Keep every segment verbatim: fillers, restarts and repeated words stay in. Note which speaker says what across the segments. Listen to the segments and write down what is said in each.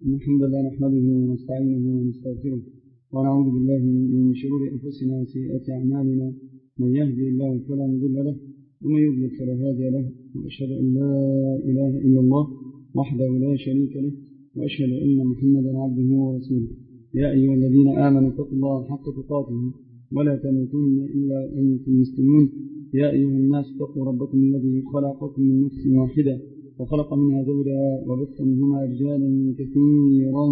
Speaker 1: إن الحمد لله نحمده ونستعينه ونستغفره ونعوذ بالله من شرور أنفسنا وسيئات أعمالنا. من يهدي الله فلا مضل له ومن يضلل فلا هادي له، وأشهد أن لا إله إلا الله وحده لا شريك له، وأشهد أن محمدا عبده ورسوله. يا أيها الذين آمنوا اتقوا الله حق تقاته ولا تموتن إلا وأنتم مسلمون. يا أيها الناس اتقوا ربكم الذي خلقكم من نفس واحدة وخلق منها زوجها وبث منهما رجالا كثيرا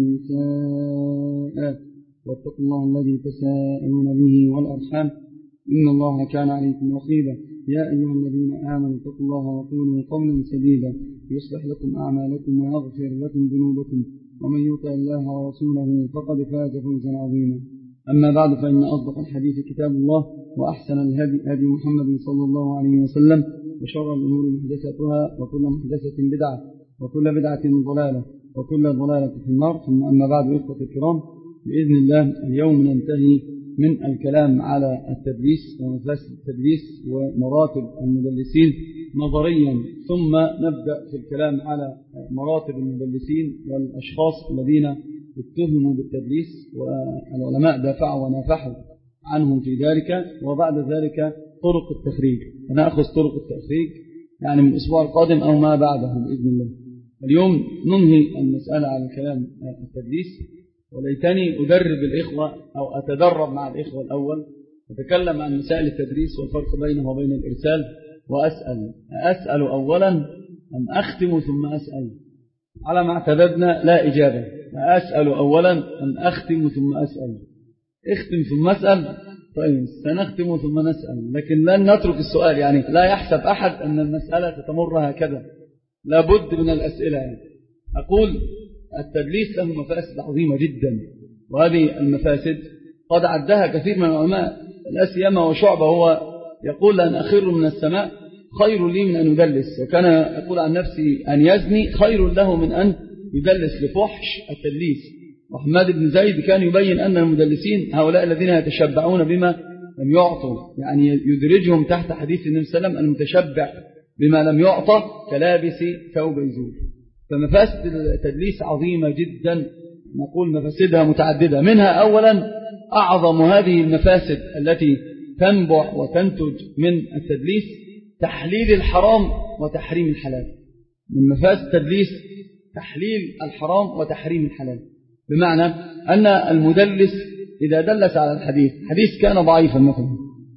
Speaker 1: ونساء، واتقوا الله الذي تساءلون به والأرحام إن الله كان عليكم رقيبا. يا أيها الذين آمنوا اتقوا الله وقولوا قولا سديدا يصلح لكم أعمالكم ويغفر لكم ذنوبكم، ومن يطع الله ورسوله فقد فاز فوزا عظيما. أما بعد، فإن أصدق الحديث كتاب الله، وأحسن الهدي هدي محمد صلى الله عليه وسلم، وشر الأمور محدثاتها، وكل محدثة بدعة، وكل بدعة ضلالة، وكل ضلالة في النار. ثم أما بعد، إخوة الكرام، بإذن الله اليوم ننتهي من الكلام على التدليس ومفاسد التدليس ومراتب المدلسين نظريا، ثم نبدأ في الكلام على مراتب المدلسين والأشخاص الذين اتهموا بالتدليس، والعلماء دافعوا ونافحوا عنهم في ذلك. وبعد ذلك طرق التخريج، ونأخذ طرق التخريج يعني من الأسبوع القادم أو ما بعده بإذن الله. اليوم ننهي المسألة على الكلام التدليس، وليتني أدرب الإخوة أو أتدرب مع الإخوة الأول، أتكلم عن مسائل التدريس والفرق بينه وبين الإرسال، وأسأل أسأل أولا أم أختم ثم أسأل؟ على ما اعتددنا لا إجابة. أسأل أولا أم أختم ثم أسأل؟ اختم ثم أسأل. طيب سنختم ثم نسأل، لكن لن نترك السؤال. يعني لا يحسب أحد أن المسألة تتمر هكذا، لابد من الأسئلة. يعني أقول التدليس له مفاسد عظيمة جدا، وهذه المفاسد قد عدها كثير من العلماء، لا سيما وشعبة هو يقول أن أخر من السماء خير لي من أن يدلس، وكان يقول عن نفسي أن يزني خير له من أن يدلس لفحش التدليس. وحماد بن زيد كان يبين أن المدلسين هؤلاء الذين يتشبعون بما لم يعطوا، يعني يدرجهم تحت حديث النبي صلى الله عليه وسلم: المتشبع بما لم يعطى كلابس ثوب يزور. فمفاسد التدليس عظيمة جدا، نقول مفاسدها متعددة. منها أولا أعظم هذه المفاسد التي تنبع وتنتج من التدليس تحليل الحرام وتحريم الحلال. من مفاسد التدليس تحليل الحرام وتحريم الحلال، بمعنى أن المدلس إذا دلس على الحديث، حديث كان ضعيفا مثلا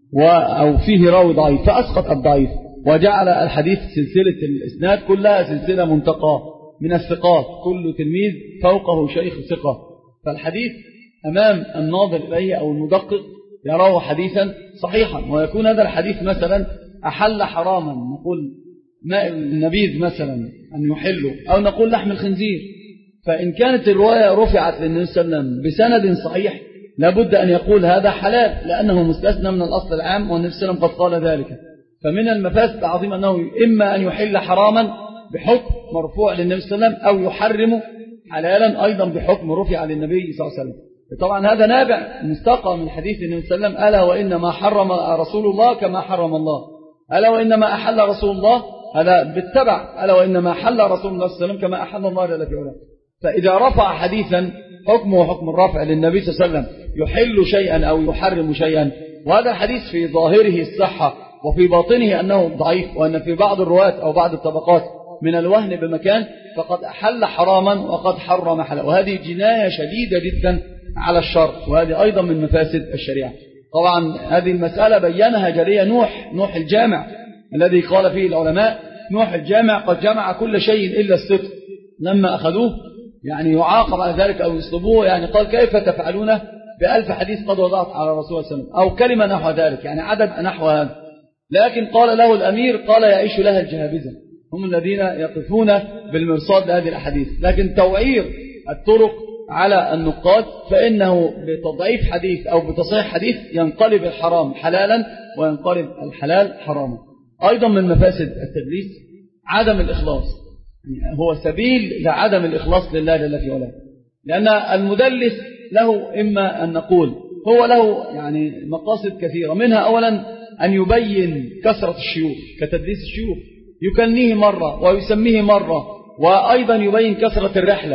Speaker 1: أو فيه راوي ضعيف فأسقط الضعيف، وجعل الحديث سلسلة الإسناد كلها سلسلة منتقى من الثقات، كل تلميذ فوقه شيخ ثقة، فالحديث أمام الناظر إليه أو المدقق يراه حديثا صحيحا، ويكون هذا الحديث مثلا أحل حراما، نقول ماء النبيذ مثلا أن يحله، أو نقول لحم الخنزير. فإن كانت الرواية رفعت للنبي صلى الله عليه وسلم بسند صحيح لابد أن يقول هذا حلال، لأنه مستثنى من الأصل العام، والنبي صلى الله عليه وسلم قد قال ذلك. فمن المفاسد العظيمة أنه إما أن يحل حراما بحكم مرفوع للنبي صلى الله عليه وسلم، أو يحرم حلالا أيضا بحكم رفع للنبي صلى الله عليه وسلم. طبعا هذا نابع مستقى من حديث النبي صلى الله عليه وسلم: ألا وإنما حرم رسول الله كما حرم الله، ألا وإنما أحل رسول الله، هذا بالتبع، ألا وإنما حل رسول الله صلى الله عليه وسلم كما أحل الله جل في علاه. فإذا رفع حديثا حكمه حكم الرفع للنبي صلى الله عليه وسلم يحل شيئا أو يحرم شيئا، وهذا الحديث في ظاهره الصحة وفي باطنه أنه ضعيف، وأن في بعض الرواة أو بعض الطبقات من الوهن بمكان، فقد أحل حراما وقد حرم حلالا، وهذه جناية شديدة جدا على الشرع، وهذه أيضا من مفاسد الشريعة. طبعا هذه المسألة بينها جلية نوح نوح الجامع الذي قال فيه العلماء: نوح الجامع قد جمع كل شيء إلا الصدق. لما أخذوه يعني يعاقب على ذلك أو يصلبوه، يعني قال: كيف تفعلون بألف حديث قد وضعت على رسول الله صلى الله عليه وسلم، أو كلمة نحو ذلك، يعني عدد نحو هذا. لكن قال له الأمير: قال يعيش لها الجهابزة، هم الذين يقفون بالمرصاد لهذه الأحاديث. لكن توعير الطرق على النقاد، فإنه بتضعيف حديث أو بتصحيح حديث ينقلب الحرام حلالا وينقلب الحلال حراما. أيضا من مفاسد التدليس عدم الإخلاص، يعني هو سبيل لعدم الإخلاص لله جل في علاه، لأن المدلس له إما أن نقول هو له يعني مقاصد كثيرة، منها أولا أن يبين كثرة الشيوخ كتدليس الشيوخ، يكنيه مرة ويسميه مرة، وأيضا يبين كثرة الرحلة،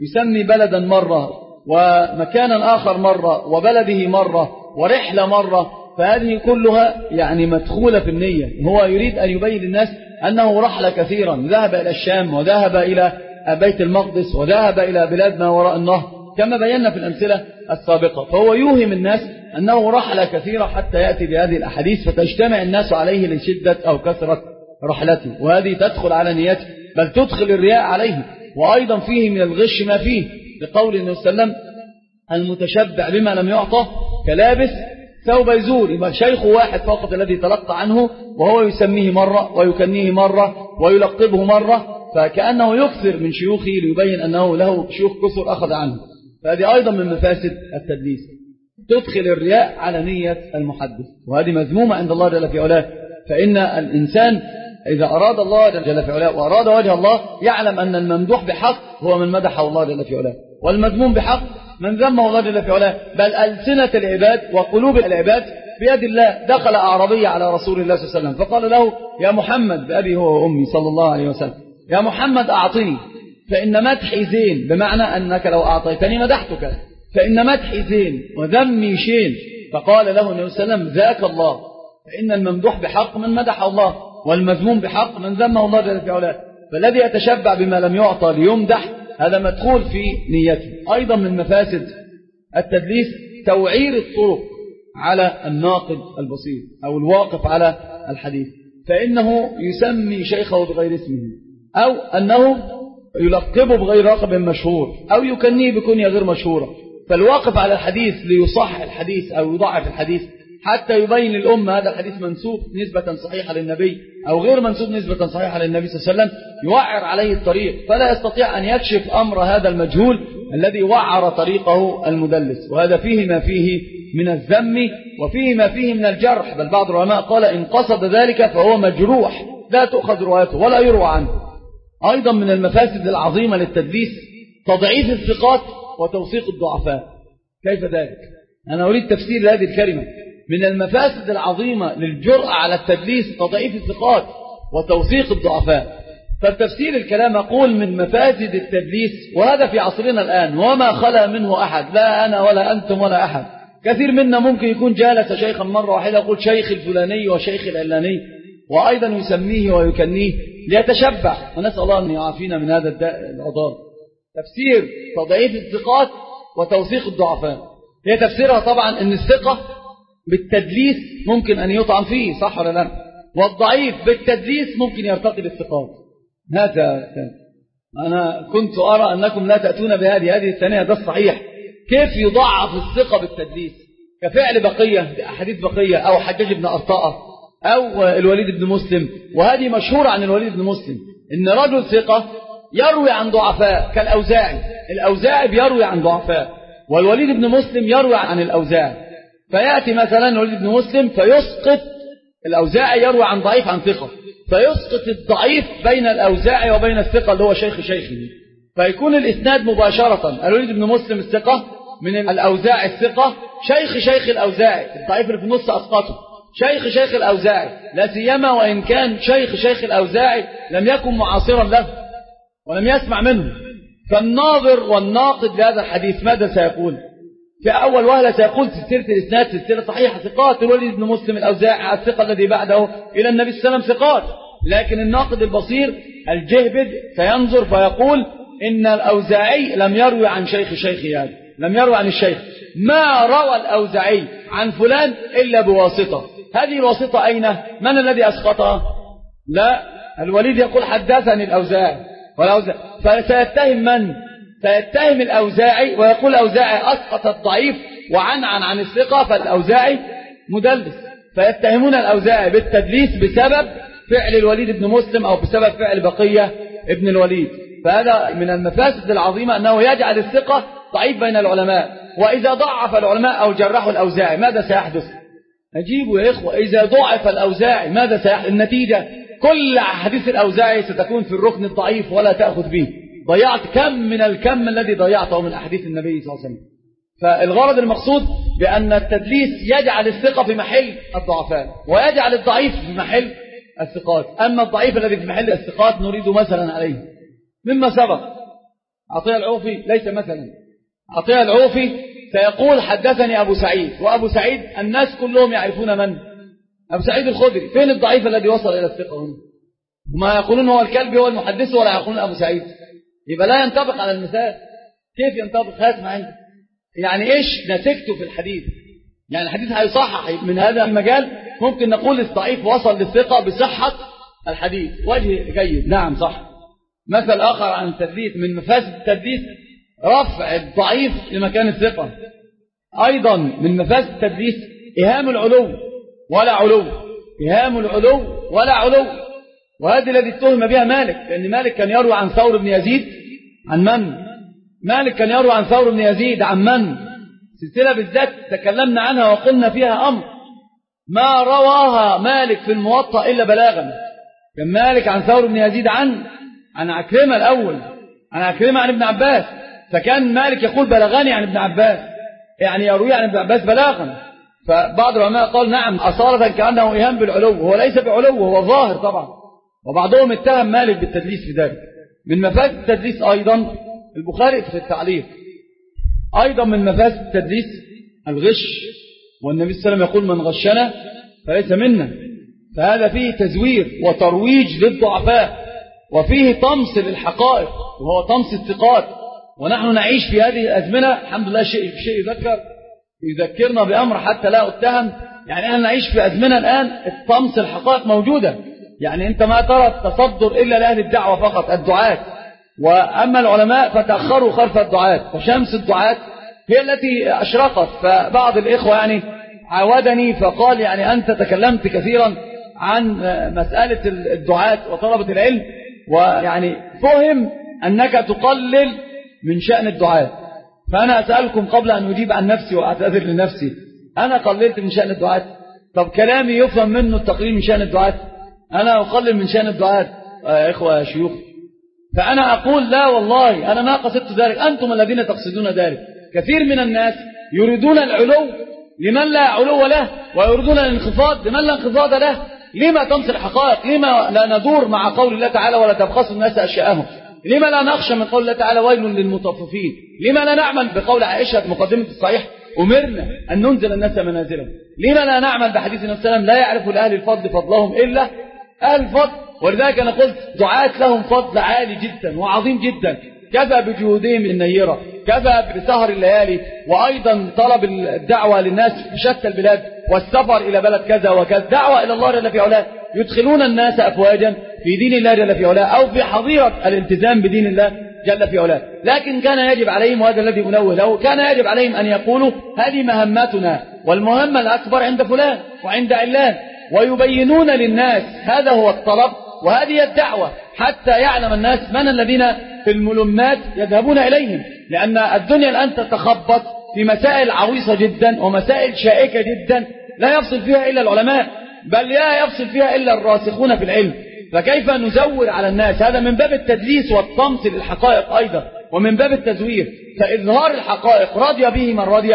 Speaker 2: يسمي بلدا مرة ومكانا آخر مرة وبلده مرة ورحلة مرة، فهذه كلها يعني مدخولة في النية. هو يريد أن يبين للناس أنه رحل كثيرا، ذهب إلى الشام وذهب إلى بيت المقدس وذهب إلى بلاد ما وراء النهر كما بينا في الأمثلة السابقة. فهو يوهم الناس أنه رحل كثيرا حتى يأتي بهذه الأحاديث فتجتمع الناس عليه لشدة أو كثرة رحلته، وهذه تدخل على نيته بل تدخل الرياء عليه. وأيضا فيه من الغش ما فيه، لقول النبي صلى الله عليه وسلم المتشبع بما لم يعطى كلابس ثوب يزور. يبقى شيخ واحد فقط الذي تلقى عنه وهو يسميه مرة ويكنيه مرة ويلقبه مرة، فكأنه يكثر من شيوخه ليبين أنه له شيوخ كثر أخذ عنه. فهذه أيضا من مفاسد التدليس، تدخل الرياء على نية المحدث، وهذه مذمومة عند الله جل في علاه. فإن الإنسان إذا أراد الله جل في علاه وأراد وجه الله يعلم أن الممدوح بحق هو من مدحه الله جل في علاه، والمذموم بحق من ذمه الله جل في علاه. بل ألسنة العباد وقلوب العباد بيد الله. دخل أعرابي على رسول الله صلى الله عليه وسلم فقال له يا محمد بأبي هو وأمي صلى الله عليه وسلم، يا محمد أعطني فإن مدحي زين، بمعنى أنك لو أعطيتني مدحتك، فإن مدحي زين وذمي شين. فقال له النبي صلى الله عليه وسلم ذاك الله، فإن الممدوح بحق من مدح الله، والمذموم بحق من ذمه الله جل في علاه. فالذي يتشبع بما لم يعطى ليمدح هذا مدخول في نيته. أيضا من مفاسد التدليس توعير الطرق على الناقد البصير أو الواقف على الحديث، فإنه يسمي شيخه بغير اسمه، أو أنه يلقبه بغير لقب مشهور، أو يكنيه بكنية غير مشهورة. فالواقف على الحديث ليصح الحديث أو يضعف الحديث حتى يبين للأمة هذا الحديث منسوب نسبة صحيحة للنبي أو غير منسوب نسبة صحيحة للنبي صلى الله عليه وسلم، يوعر عليه الطريق، فلا يستطيع أن يكشف أمر هذا المجهول الذي وعر طريقه المدلس. وهذا فيه ما فيه من الذم وفيه ما فيه من الجرح. بل بعض العلماء قال إن قصد ذلك فهو مجروح لا تؤخذ روايته ولا يروى عنه. أيضا من المفاسد العظيمة للتدليس تضعيف الثقات وتوثيق الضعفاء. كيف ذلك؟ أنا أريد تفسير هذه الكلمة. من المفاسد العظيمة للجرأة على التدليس تضعيف الثقات وتوثيق الضعفاء. فالتفسير الكلام أقول من مفاسد التدليس، وهذا في عصرنا الآن وما خلا منه أحد، لا أنا ولا أنتم ولا أحد. كثير منا ممكن يكون جالس شيخا مرة واحدة يقول شيخ الفلاني وشيخ العلاني، وأيضا يسميه ويكنيه ليتشبع، ونسأل الله أن يعافينا من هذا العضال. تفسير تضعيف الثقات وتوثيق الضعفاء هي تفسيرها طبعا أن الثقة بالتدليس ممكن أن يطعن فيه، صح ولا لا؟ والضعيف بالتدليس ممكن يرتقي بالثقات. هذا أنا كنت أرى أنكم لا تأتون بهذه هذه الثانية، ده الصحيح. كيف يضعف الثقة بالتدليس؟ كفعل بقية أحاديث بقية أو حجاج بن أرطاء أو الوليد بن مسلم. وهذه مشهورة عن الوليد بن مسلم إن رجل ثقة يروي عن ضعفاء كالأوزاعي. الأوزاعي بيروي عن ضعفاء، والوليد بن مسلم يروي عن الأوزاعي. فيأتي مثلا الوليد بن مسلم فيسقط الأوزاعي، يروي عن ضعيف عن ثقة، فيسقط الضعيف بين الأوزاعي وبين الثقة اللي هو شيخ شيخه، فيكون الإسناد مباشرة الوليد بن مسلم الثقة من الأوزاعي الثقة، شيخ شيخ الأوزاعي، الضعيف اللي في النص أسقطه، شيخ شيخ الأوزاعي، لا سيما وإن كان شيخ شيخ الأوزاعي لم يكن معاصرا له ولم يسمع منه. فالناظر والناقد لهذا الحديث ماذا سيقول؟ في أول وهلة سيقول سلسلة الإسناد سلسلة صحيحة ثقات، الوليد بن مسلم الأوزاعي الثقة الذي بعده إلى النبي صلى الله عليه وسلم ثقات. لكن الناقد البصير الجهبد سينظر فيقول إن الأوزاعي لم يروي عن شيخ شيخ، يعني لم يروي عن الشيخ، ما روى الأوزاعي عن فلان إلا بواسطة. هذه الواسطة أين؟ من الذي أسقطها؟ لا، الوليد يقول حدثني الأوزاعي، والأوزاعي فسيتهم من؟ سيتهم الأوزاعي ويقول الأوزاعي أسقط الضعيف وعنعن عن الثقة، فالأوزاعي مدلس. فيتهمون الأوزاعي بالتدليس بسبب فعل الوليد بن مسلم أو بسبب فعل بقية ابن الوليد. فهذا من المفاسد العظيمة أنه يجعل الثقة ضعيف بين العلماء. وإذا ضعف العلماء أو جرحوا الأوزاعي ماذا سيحدث؟ أجيبوا يا إخوة، إذا ضعف الأوزاعي ماذا سيحدث؟ النتيجة كل حديث الأوزاعي ستكون في الركن الضعيف ولا تأخذ به. ضيعت كم من الكم الذي ضيعته من أحاديث النبي صلى الله عليه وسلم. فالغرض المقصود بأن التدليس يجعل الثقة في محل الضعفاء ويجعل الضعيف في محل الثقات. أما الضعيف الذي في محل الثقات نريد مثلا عليه مما سبق عطية العوفي ليس مثلا. عطية العوفي سيقول حدثني أبو سعيد، وأبو سعيد الناس كلهم يعرفون من؟ أبو سعيد الخدري. فين الضعيف الذي وصل إلى الثقة هنا؟ وما يقولون هو الكلب هو المحدث ولا يقولون أبو سعيد. يبقى لا ينطبق على المثال. كيف ينطبق؟ هات معي يعني إيش نسكته في الحديث؟ يعني الحديث هيصحح من هذا المجال. ممكن نقول الضعيف وصل للثقة بصحة الحديث. وجه جيد، نعم صح. مثل آخر عن التدليس، من مفاسد التدليس رفع الضعيف لمكان الثقة. أيضا من مفاسد التدليس إهام العلو ولا علو، إهام العلو ولا علو. وهذه الذي اتهم بها مالك، لأن مالك كان يروي عن ثور بن يزيد عن من؟ مالك كان يروي عن ثور بن يزيد عن من؟ سلسلة بالذات تكلمنا عنها وقلنا فيها أمر ما رواها مالك في الموطأ إلا بلاغا. كان مالك عن ثور بن يزيد عن عن عكرمة الأول، عن عكرمة عن ابن عباس، فكان مالك يقول بلغاني عن ابن عباس، يعني يروي عن ابن عباس بلاغا. فبعض العلماء قال نعم أصالة كأنه إهام بالعلو، هو ليس بعلو، هو ظاهر طبعا. وبعضهم اتهم مالك بالتدليس في ذلك. من مفاسد التدليس أيضا البخاري في التعليق، أيضا من مفاسد التدليس الغش، والنبي صلى الله عليه وسلم يقول من غشنا فليس منا. فهذا فيه تزوير وترويج للضعفاء، وفيه طمس للحقائق، وهو طمس الثقات. ونحن نعيش في هذه الأزمنة الحمد لله. شيء شيء يذكر يذكرنا بأمر حتى لا أتهم. يعني أنا نعيش في أزمنة الآن الطمس الحقائق موجودة. يعني أنت ما ترى التصدر إلا لأهل الدعوة فقط، الدعاة. وأما العلماء فتأخروا خلف الدعاة، فشمس الدعاة هي التي أشرقت. فبعض الإخوة يعني عاودني فقال يعني أنت تكلمت كثيرا عن مسألة الدعاة وطلبة العلم، ويعني فهم أنك تقلل من شأن الدعاة. فأنا أسألكم قبل أن أجيب عن نفسي وأعتذر لنفسي، أنا قللت من شأن الدعاة؟ طب كلامي يفهم منه التقليل من شأن الدعاة؟ أنا أقلل من شأن الدعاة يا إخوة يا شيوخ؟ فأنا أقول لا والله أنا ما قصدت ذلك، أنتم الذين تقصدون ذلك. كثير من الناس يريدون العلو لمن لا علو له، ويريدون الانخفاض لمن لا انخفاض له. لما تمس الحقائق؟ لما لا ندور مع قول الله تعالى ولا تبخسوا الناس أشياءهم؟ لما لا نخشى من قول الله تعالى ويل للمطففين؟ لما لا نعمل بقول عائشة مقدمة الصحيح أمرنا أن ننزل الناس منازلهم؟ لما لا نعمل بحديث النبي صلى الله عليه وسلم لا يعرف لأهل الفضل فضلهم إلا أهل الفضل؟ ولذلك أنا قلت دعاة لهم فضل عالي جدا وعظيم جدا، كفى بجهودهم النيرة، كفى بسهر الليالي، وأيضا طلب الدعوة للناس في شتى البلاد، والسفر إلى بلد كذا وكذا، دعوة إلى الله جل في علاه، يدخلون الناس أفواجا في دين الله جل في علاه، أو في حظيرة الالتزام بدين الله جل في علاه. لكن كان يجب عليهم، وهذا الذي أنوه له، كان يجب عليهم أن يقولوا هذه مهمتنا، والمهمة الأكبر عند فلان وعند علان، ويبينون للناس هذا هو الطلب وهذه الدعوة، حتى يعلم الناس من الذين في الملمات يذهبون إليهم. لأن الدنيا الآن تتخبط في مسائل عويصة جدا ومسائل شائكة جدا لا يفصل فيها إلا العلماء، بل لا يفصل فيها إلا الراسخون في العلم. فكيف نزور على الناس؟ هذا من باب التدليس والطمس للحقائق أيضا، ومن باب التزوير. فإظهار الحقائق رضي به من رضي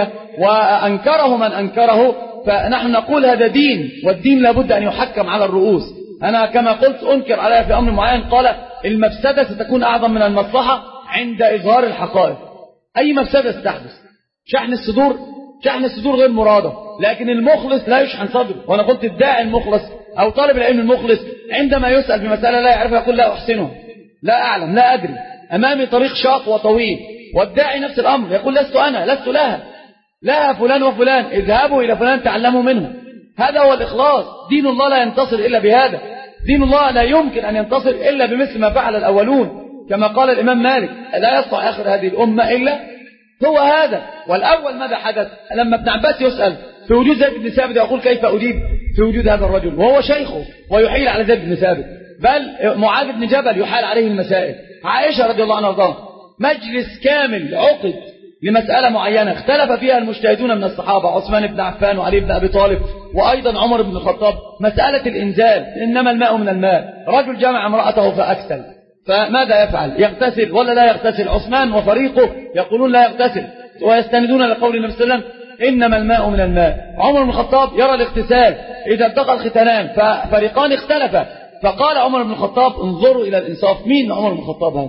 Speaker 2: وأنكره من أنكره. فنحن نقول هذا دين، والدين لابد أن يحكم على الرؤوس. أنا كما قلت أنكر عليها في أمر معين، قال المفسدة ستكون أعظم من المصلحة عند إظهار الحقائق. أي مفسدة ستحدث؟ شحن الصدور، شحن الصدور غير مرادة، لكن المخلص لا يشحن صدره. وأنا قلت الداعي المخلص أو طالب العلم المخلص عندما يسأل في مسألة لا يعرفها يقول لا أحسنه، لا أعلم، لا أدري، أمامي طريق شاق وطويل. والداعي نفس الأمر، يقول لست أنا، لست لها، لها فلان وفلان، اذهبوا إلى فلان تعلموا منه. هذا هو الإخلاص. دين الله لا ينتصر إلا بهذا. دين الله لا يمكن أن ينتصر إلا بمثل ما فعل الأولون، كما قال الإمام مالك لا يصلح آخر هذه الأمة إلا هو هذا. والأول ماذا حدث؟ لما ابن عباس يسأل في وجود زيد بن ثابت يقول كيف أجيب في وجود هذا الرجل وهو شيخه ويحيل على زيد بن ثابت؟ بل معاذ بن جبل يحال عليه المسائل، عائشة رضي الله عنها وارضاها، مجلس كامل عقد لمسألة معينة اختلف فيها المجتهدون من الصحابة، عثمان بن عفان وعلي بن أبي طالب وأيضا عمر بن الخطاب، مسألة الإنزال، إنما الماء من الماء. رجل جمع امرأته فأكسل، فماذا يفعل؟ يغتسل ولا لا يغتسل؟ عثمان وفريقه يقولون لا يغتسل ويستندون لقول النبي صلى الله عليه وسلم إنما الماء من الماء. عمر بن الخطاب يرى الاغتسال إذا التقى الختانان، ففريقان اختلفا، فقال عمر بن الخطاب انظروا إلى الإنصاف. مين عمر بن الخطاب هذا؟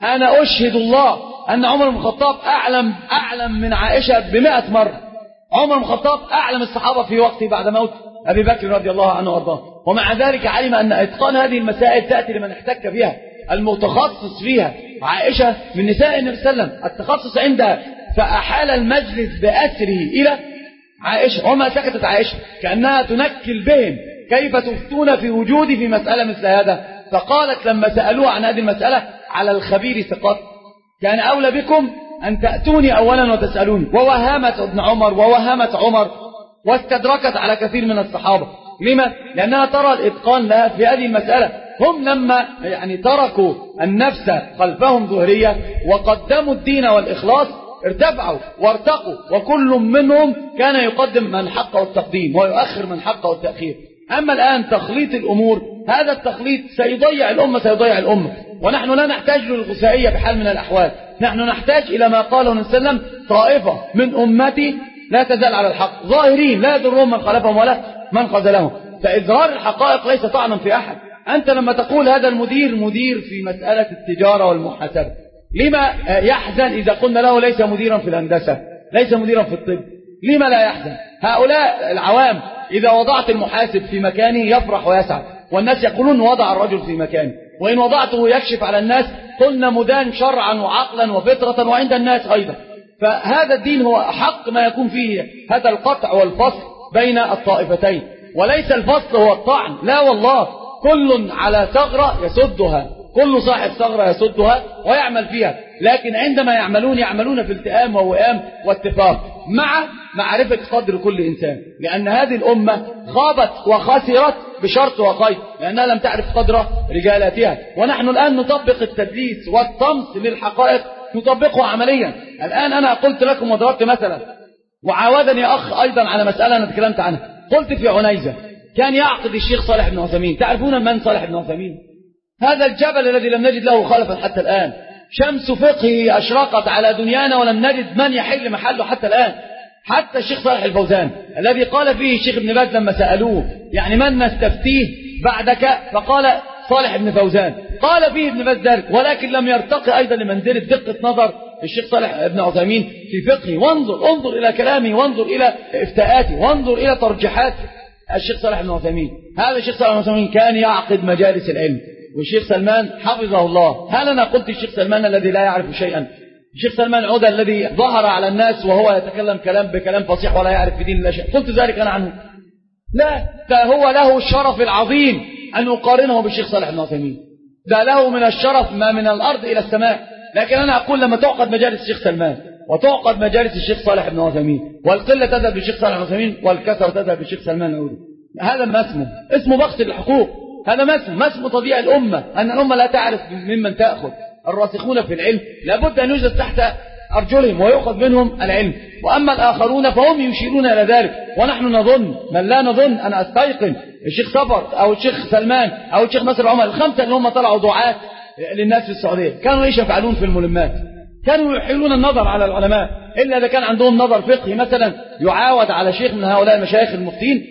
Speaker 2: أنا أشهد الله أن عمر بن الخطاب أعلم أعلم من عائشة بمئة مرة. عمر بن الخطاب أعلم الصحابة في وقته بعد موت أبي بكر رضي الله عنه وارضاه، ومع ذلك علم أن إتقان هذه المسائل تأتي لمن احتك بها، المتخصص فيها. عائشة من نساء النبي صلى الله عليه وسلم التخصص عندها، فأحال المجلس بأسره إلى عائشة، وما سكتت عائشة كأنها تنكل بهم كيف تفتون في وجودي في مسألة مثل هذا. فقالت لما سألوها عن هذه المسألة على الخبير ثقات، كان أولى بكم أن تأتوني أولا وتسألوني. ووهمت ابن عمر ووهمت عمر واستدركت على كثير من الصحابة. لما؟ لأنها ترى الإتقان لها في هذه المسألة. هم لما يعني تركوا النفس خلفهم ظهرية وقدموا الدين والإخلاص ارتفعوا وارتقوا، وكل منهم كان يقدم من حقه التقديم ويؤخر من حقه التأخير. أما الآن تخليط الأمور، هذا التخليط سيضيع الأمة سيضيع الأمة. ونحن لا نحتاج للغثائية بحال من الأحوال، نحن نحتاج إلى ما قاله النبي صلى الله عليه وسلم: طائفة من أمتي لا تزال على الحق ظاهرين لا يضرهم من خالفهم ولا من خذلهم. فإظهار الحقائق ليس طعنا في أحد. أنت لما تقول هذا المدير مدير في مسألة التجارة والمحاسبة، لما يحزن إذا قلنا له ليس مديرا في الهندسة، ليس مديرا في الطب؟ لما لا يحزن؟ هؤلاء العوام إذا وضعت المحاسب في مكانه يفرح ويسعد، والناس يقولون وضع الرجل في مكانه، وإن وضعته يكشف على الناس قلنا مدان شرعا وعقلا وفطرة وعند الناس أيضا. فهذا الدين هو حق ما يكون فيه هذا القطع والفصل بين الطائفتين، وليس الفصل هو الطعن، لا والله، كل على ثغرة يسدها، كل صاحب ثغرة يسدها ويعمل فيها، لكن عندما يعملون يعملون في التئام ووئام واتفاق مع معرفة قدر كل إنسان، لأن هذه الأمة خابت وخسرت بشرط وقيد، لأنها لم تعرف قدر رجالاتها. ونحن الآن نطبق التدليس والطمس للحقائق، نطبقه عمليا. الآن أنا قلت لكم وضربت مثلا، وعاودني أخ أيضا على مسألة أنا تكلمت عنها. قلت في عنيزة كان يعقد الشيخ صالح بن عثيمين. تعرفون من صالح بن عثيمين؟ هذا الجبل الذي لم نجد له خلفا حتى الآن، شمس فقهه أشرقت على دنيانا ولم نجد من يحل محله حتى الآن. حتى الشيخ صالح الفوزان الذي قال فيه الشيخ ابن باز لما سألوه يعني من نستفتيه بعدك، فقال صالح بن فوزان، قال فيه ابن باز ذلك، ولكن لم يرتقي أيضا لمنزلة دقة نظر الشيخ صالح بن عثيمين في فقهه. وانظر انظر إلى كلامه، وانظر إلى افتاءاته، وانظر إلى ترجيحات الشيخ صالح بن عثيمين. هذا الشيخ صالح بن عثيمين كان يعقد مجالس العلم، والشيخ سلمان حفظه الله. هل أنا قلت الشيخ سلمان الذي لا يعرف شيئا؟ الشيخ سلمان عودة الذي ظهر على الناس وهو يتكلم كلام بكلام فصيح ولا يعرف في دين الله شيء، قلت ذلك أنا عنه؟ لا، فهو له الشرف العظيم أن أقارنه بالشيخ صالح بن عثيمين، ده له من الشرف ما من الأرض إلى السماء. لكن أنا أقول لما تعقد مجالس الشيخ سلمان وتعقد مجالس الشيخ صالح بن عثيمين، والقلة تذهب بالشيخ صالح بن عثيمين والكثرة تذهب بالشيخ سلمان العودي، هذا ما اسمه اسمه بخس الحقوق، هذا ما اسمه ما اسمه تضييع الأمة، أن الأمة لا تعرف ممن تأخذ. الراسخون في العلم لابد أن يوجد تحت أرجلهم ويؤخذ منهم العلم، وأما الآخرون فهم يشيرون إلى ذلك، ونحن نظن من لا نظن. أنا أستيقن الشيخ صبر أو الشيخ سلمان أو الشيخ نصر عمر الخمسة اللي هم طلعوا دعاة للناس في السعودية كانوا إيش يفعلون في الملمات؟ كانوا يحيلون النظر على العلماء، إلا إذا كان عندهم نظر فقهي مثلا يعاود على شيخ من هؤلاء المشايخ المفتين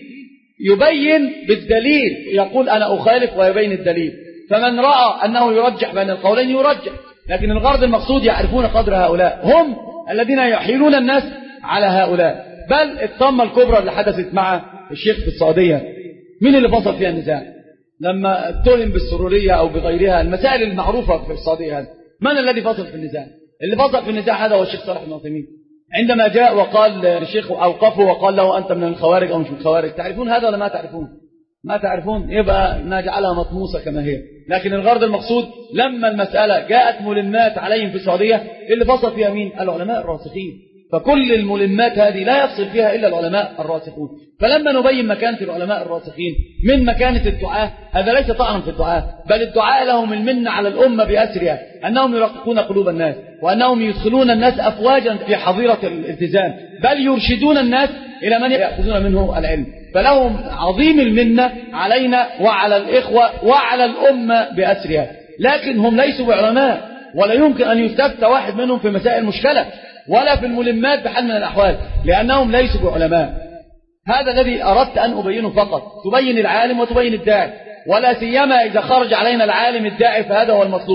Speaker 2: يبين بالدليل، يقول أنا أخالف ويبين الدليل، فمن رأى أنه يرجح بين القولين يرجح. لكن الغرض المقصود يعرفون قدر هؤلاء، هم الذين يحيلون الناس على هؤلاء. بل الطامة الكبرى اللي حدثت مع الشيخ في السعودية، مين اللي فصل فيها النزاع؟ لما اتهم بالسرورية أو بغيرها، المسائل المعروفة في السعودية هذا، من الذي فصل في النزاع؟ اللي فصل في النزاع هذا هو الشيخ صالح بن عثيمين، عندما جاء وقال الشيخ أوقفه وقال له أنت من الخوارج أو مش من الخوارج. تعرفون هذا ولا ما تعرفون؟ ما تعرفون، يبقى نجعلها مطموسة كما هي. لكن الغرض المقصود لما المسألة جاءت ملمات عليهم في السعودية، اللي فصل فيها مين؟ العلماء الراسخين. فكل الملمات هذه لا يفصل فيها إلا العلماء الراسخون. فلما نبين مكانة العلماء الراسخين من مكانة الدعاء، هذا ليس طعنا في الدعاء، بل الدعاء لهم المنة على الأمة بأسرها، أنهم يرققون قلوب الناس، وأنهم يدخلون الناس أفواجا في حظيرة الالتزام، بل يرشدون الناس إلى من يأخذون منه العلم. فلهم عظيم المنة علينا وعلى الإخوة وعلى الأمة بأسرها. لكن هم ليسوا بعلماء، ولا يمكن أن يستفتى واحد منهم في مسائل مشكلة ولا في الملمات بحال من الأحوال، لأنهم ليسوا بعلماء. هذا الذي أردت أن أبينه فقط، تبين العالم وتبين الداعي، ولا سيما إذا خرج علينا العالم الداعي فهذا هو المطلوب.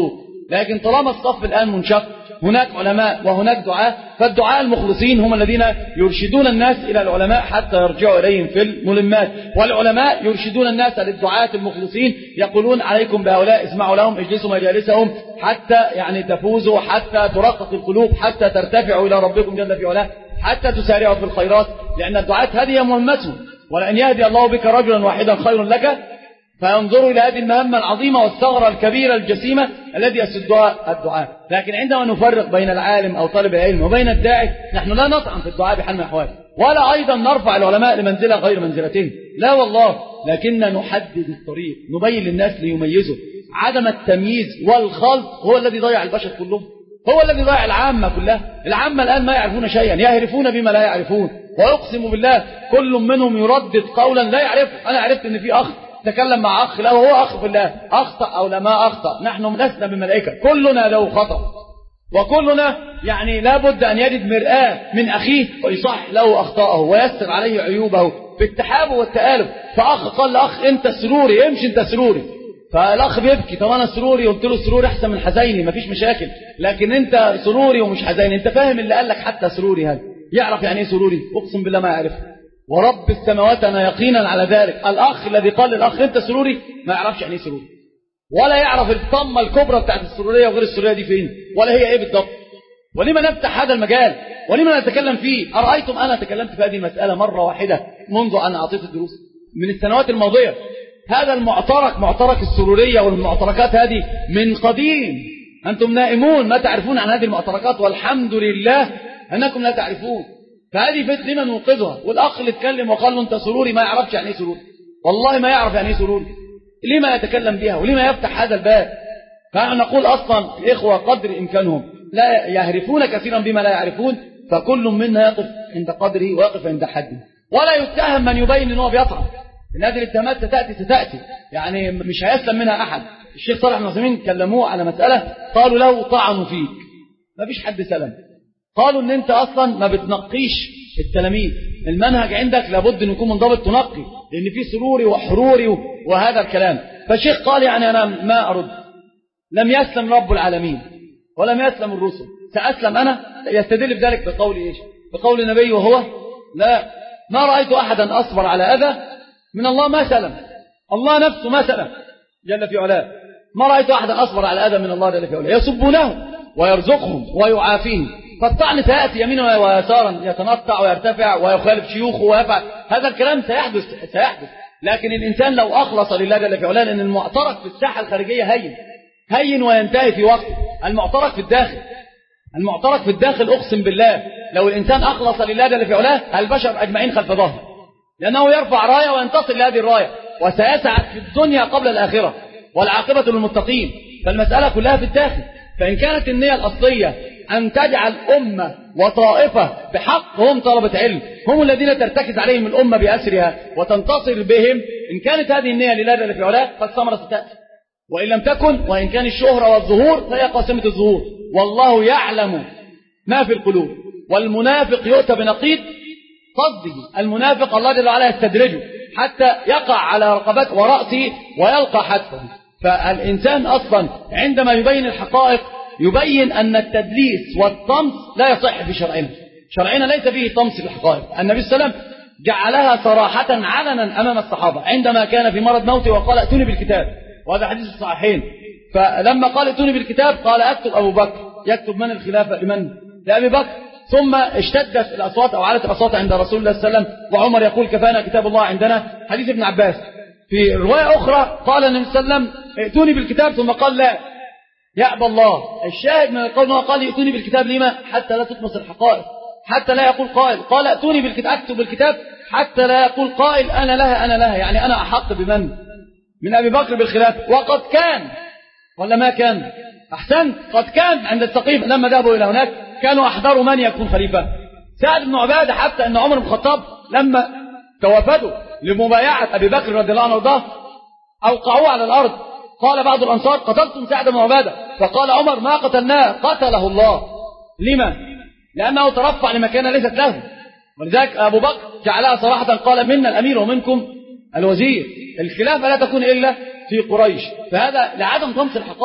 Speaker 2: لكن طالما الصف الآن منشق، هناك علماء وهناك دعاء، فالدعاء المخلصين هم الذين يرشدون الناس إلى العلماء حتى يرجعوا إليهم في الملمات، والعلماء يرشدون الناس للدعاة المخلصين، يقولون عليكم بهؤلاء، اسمعوا لهم، اجلسوا مجالسهم حتى يعني تفوزوا، حتى ترقق القلوب، حتى ترتفعوا إلى ربكم جل في علاه، حتى تسارعوا في الخيرات، لأن الدعاة هذه مهمتهم. ولأن يهدي الله بك رجلا واحدا خير لك، فينظروا إلى هذه المهمة العظيمة والثغرة الكبيرة الجسيمة الذي يسدها الدعاء. لكن عندما نفرق بين العالم أو طالب العلم وبين الداعي، نحن لا نطعن في الدعاء بحال من الأحوال، ولا أيضا نرفع العلماء لمنزلة غير منزلتهم، لا والله، لكن نحدد الطريق، نبين للناس ليميزوا. عدم التمييز والخلط هو الذي ضيع البشر كلهم، هو الذي ضيع العامة كلها. العامة الآن ما يعرفون شيئا، يهرفون بما لا يعرفون، ويقسم بالله كل منهم يردد قولا لا يعرفه. أنا عرفت أن في أخ تكلم مع أخ له وهو أخ في الله، أخطأ أو لما أخطأ، نحن لسنا بملائكة، كلنا له خطأ، وكلنا يعني لابد أن يجد مرآة من أخيه ويصحح له أخطاءه ويسر عليه عيوبه بالتحاب والتآلف. فأخ قال لأخ أنت سروري، امشي أنت سروري، فالأخ بيبكي، طب أنا سروري، قلت له سروري أحسن من حزيني، مفيش مشاكل، لكن أنت سروري ومش حزيني، أنت فاهم اللي قال لك حتى سروري هذا يعرف يعني إيه سروري؟ أقسم بالله ما يعرف، ورب السماوات أنا يقينا على ذلك. الأخ الذي قال للأخ أنت سروري ما يعرفش يعني إيه سروري، ولا يعرف الطمة الكبرى بتاعت السرورية وغير السرورية دي فين، ولا هي إيه بالضبط. ولما نفتح هذا المجال، ولما نتكلم فيه؟ أرأيتم أنا تكلمت في هذه المسألة مرة واحدة منذ أن أعطيت الدروس من السنوات الماضية. هذا المعترك، معترك السرورية والمعتركات هذه من قديم، أنتم نائمون ما تعرفون عن هذه المعتركات، والحمد لله أنكم لا تعرفون. فهذه فتنة لمن نوقظها. والأخ اللي اتكلم وقال له أنت سروري ما يعرفش يعني إيه سروري، والله ما يعرف يعني إيه سروري، لما يتكلم بها ولما يفتح هذا الباب؟ فنحن نقول أصلا الإخوة قدر إمكانهم لا يهرفون كثيرا بما لا يعرفون، فكل منا يقف عند قدره ويقف عند حده، ولا يتهم من يبين أنه بيطعن. إن هذه الاتهامات ستأتي ستأتي يعني مش هيسلم منها أحد. الشيخ صالح بن عثيمين كلموه على مسألة، قالوا له طعنوا فيك، ما فيش حد سلم، قالوا ان انت اصلا ما بتنقيش التلاميذ، المنهج عندك لابد ان يكون منضبط تنقي، لان في سروري وحروري وهذا الكلام. فالشيخ قال يعني انا ما ارد، لم يسلم رب العالمين ولم يسلم الرسل، سأسلم انا؟ يستدل بذلك بقول ايش؟ بقول النبي وهو لا، ما رأيت احدا اصبر على اذى من الله ما سلم، الله نفسه ما سلم جل في علاه، ما رأيت احدا اصبر على اذى من الله جل في علاه، يسبونه ويرزقهم ويعافيهم، فالطعن سيأتي يمينا ويسارا، يتنطع ويرتفع ويخالف شيوخه ويفعل، هذا الكلام سيحدث سيحدث لكن الإنسان لو أخلص لله جل في علاه، لأن المعترك في الساحة الخارجية هين هين وينتهي في وقت، المعترك في الداخل، المعترك في الداخل أقسم بالله لو الإنسان أخلص لله جل في علاه البشر أجمعين خلف ظهره، لأنه يرفع راية وينتصر لهذه الراية، وسيسعد في الدنيا قبل الآخرة، والعاقبة للمتقين. فالمسألة كلها في الداخل. فإن كانت النية الأصلية أن تجعل أمة وطائفة بحق هم طلبة علم، هم الذين ترتكز عليهم الأمة بأسرها وتنتصر بهم، إن كانت هذه النية لله جل في علاه فالثمرة ستأتي، وإن لم تكن، وإن كان الشهرة والظهور فهي قاسمة الظهور، والله يعلم ما في القلوب. والمنافق يؤتى بنقيض صده، المنافق الله جل وعلا يستدرجه حتى يقع على رقبته ورأسه ويلقى حتفه. فالإنسان أصلا عندما يبين الحقائق يبين أن التدليس والطمس لا يصح في شرعنا، شرعنا ليس فيه طمس الحقائق. النبي صلى الله عليه وسلم جعلها صراحة علنا أمام الصحابة عندما كان في مرض موته وقال ائتوني بالكتاب، وهذا حديث الصحيحين. فلما قال ائتوني بالكتاب قال اكتب أبو بكر، يكتب من الخلافة لمن؟ لأبي بكر. ثم اشتدت الأصوات أو علت الأصوات عند رسول الله صلى الله عليه وسلم، وعمر يقول كفانا كتاب الله عندنا، حديث ابن عباس. في رواية أخرى قال النبي صلى الله عليه وسلم ائتوني بالكتاب، ثم قال لا يأبى الله. الشاهد من القول أنه قال ائتوني بالكتاب لما؟ حتى لا تطمس الحقائق، حتى لا يقول قائل قال ائتوني بالكتاب، اكتب بالكتاب، حتى لا يقول قائل أنا لها أنا لها، يعني أنا أحق بمن؟ من أبي بكر بالخلافة. وقد كان ولا ما كان؟ أحسنت، قد كان عند السقيف لما ذهبوا إلى هناك كانوا أحضروا من يكون خليفة، سعد بن عبادة، حتى أن عمر بن الخطاب لما توافدوا لمبايعة أبي بكر رضي الله عنه وارضاه أوقعوه على الأرض، قال بعض الأنصار قتلتم سعد بن عبادة، فقال عمر ما قتلناه قتله الله. لما؟ لأنه ترفع لمكانة ليست له، ولذلك أبو بكر جعلها صراحة قال منا الأمير ومنكم الوزير، الخلافة لا تكون إلا في قريش. فهذا لعدم طمس الحقائق،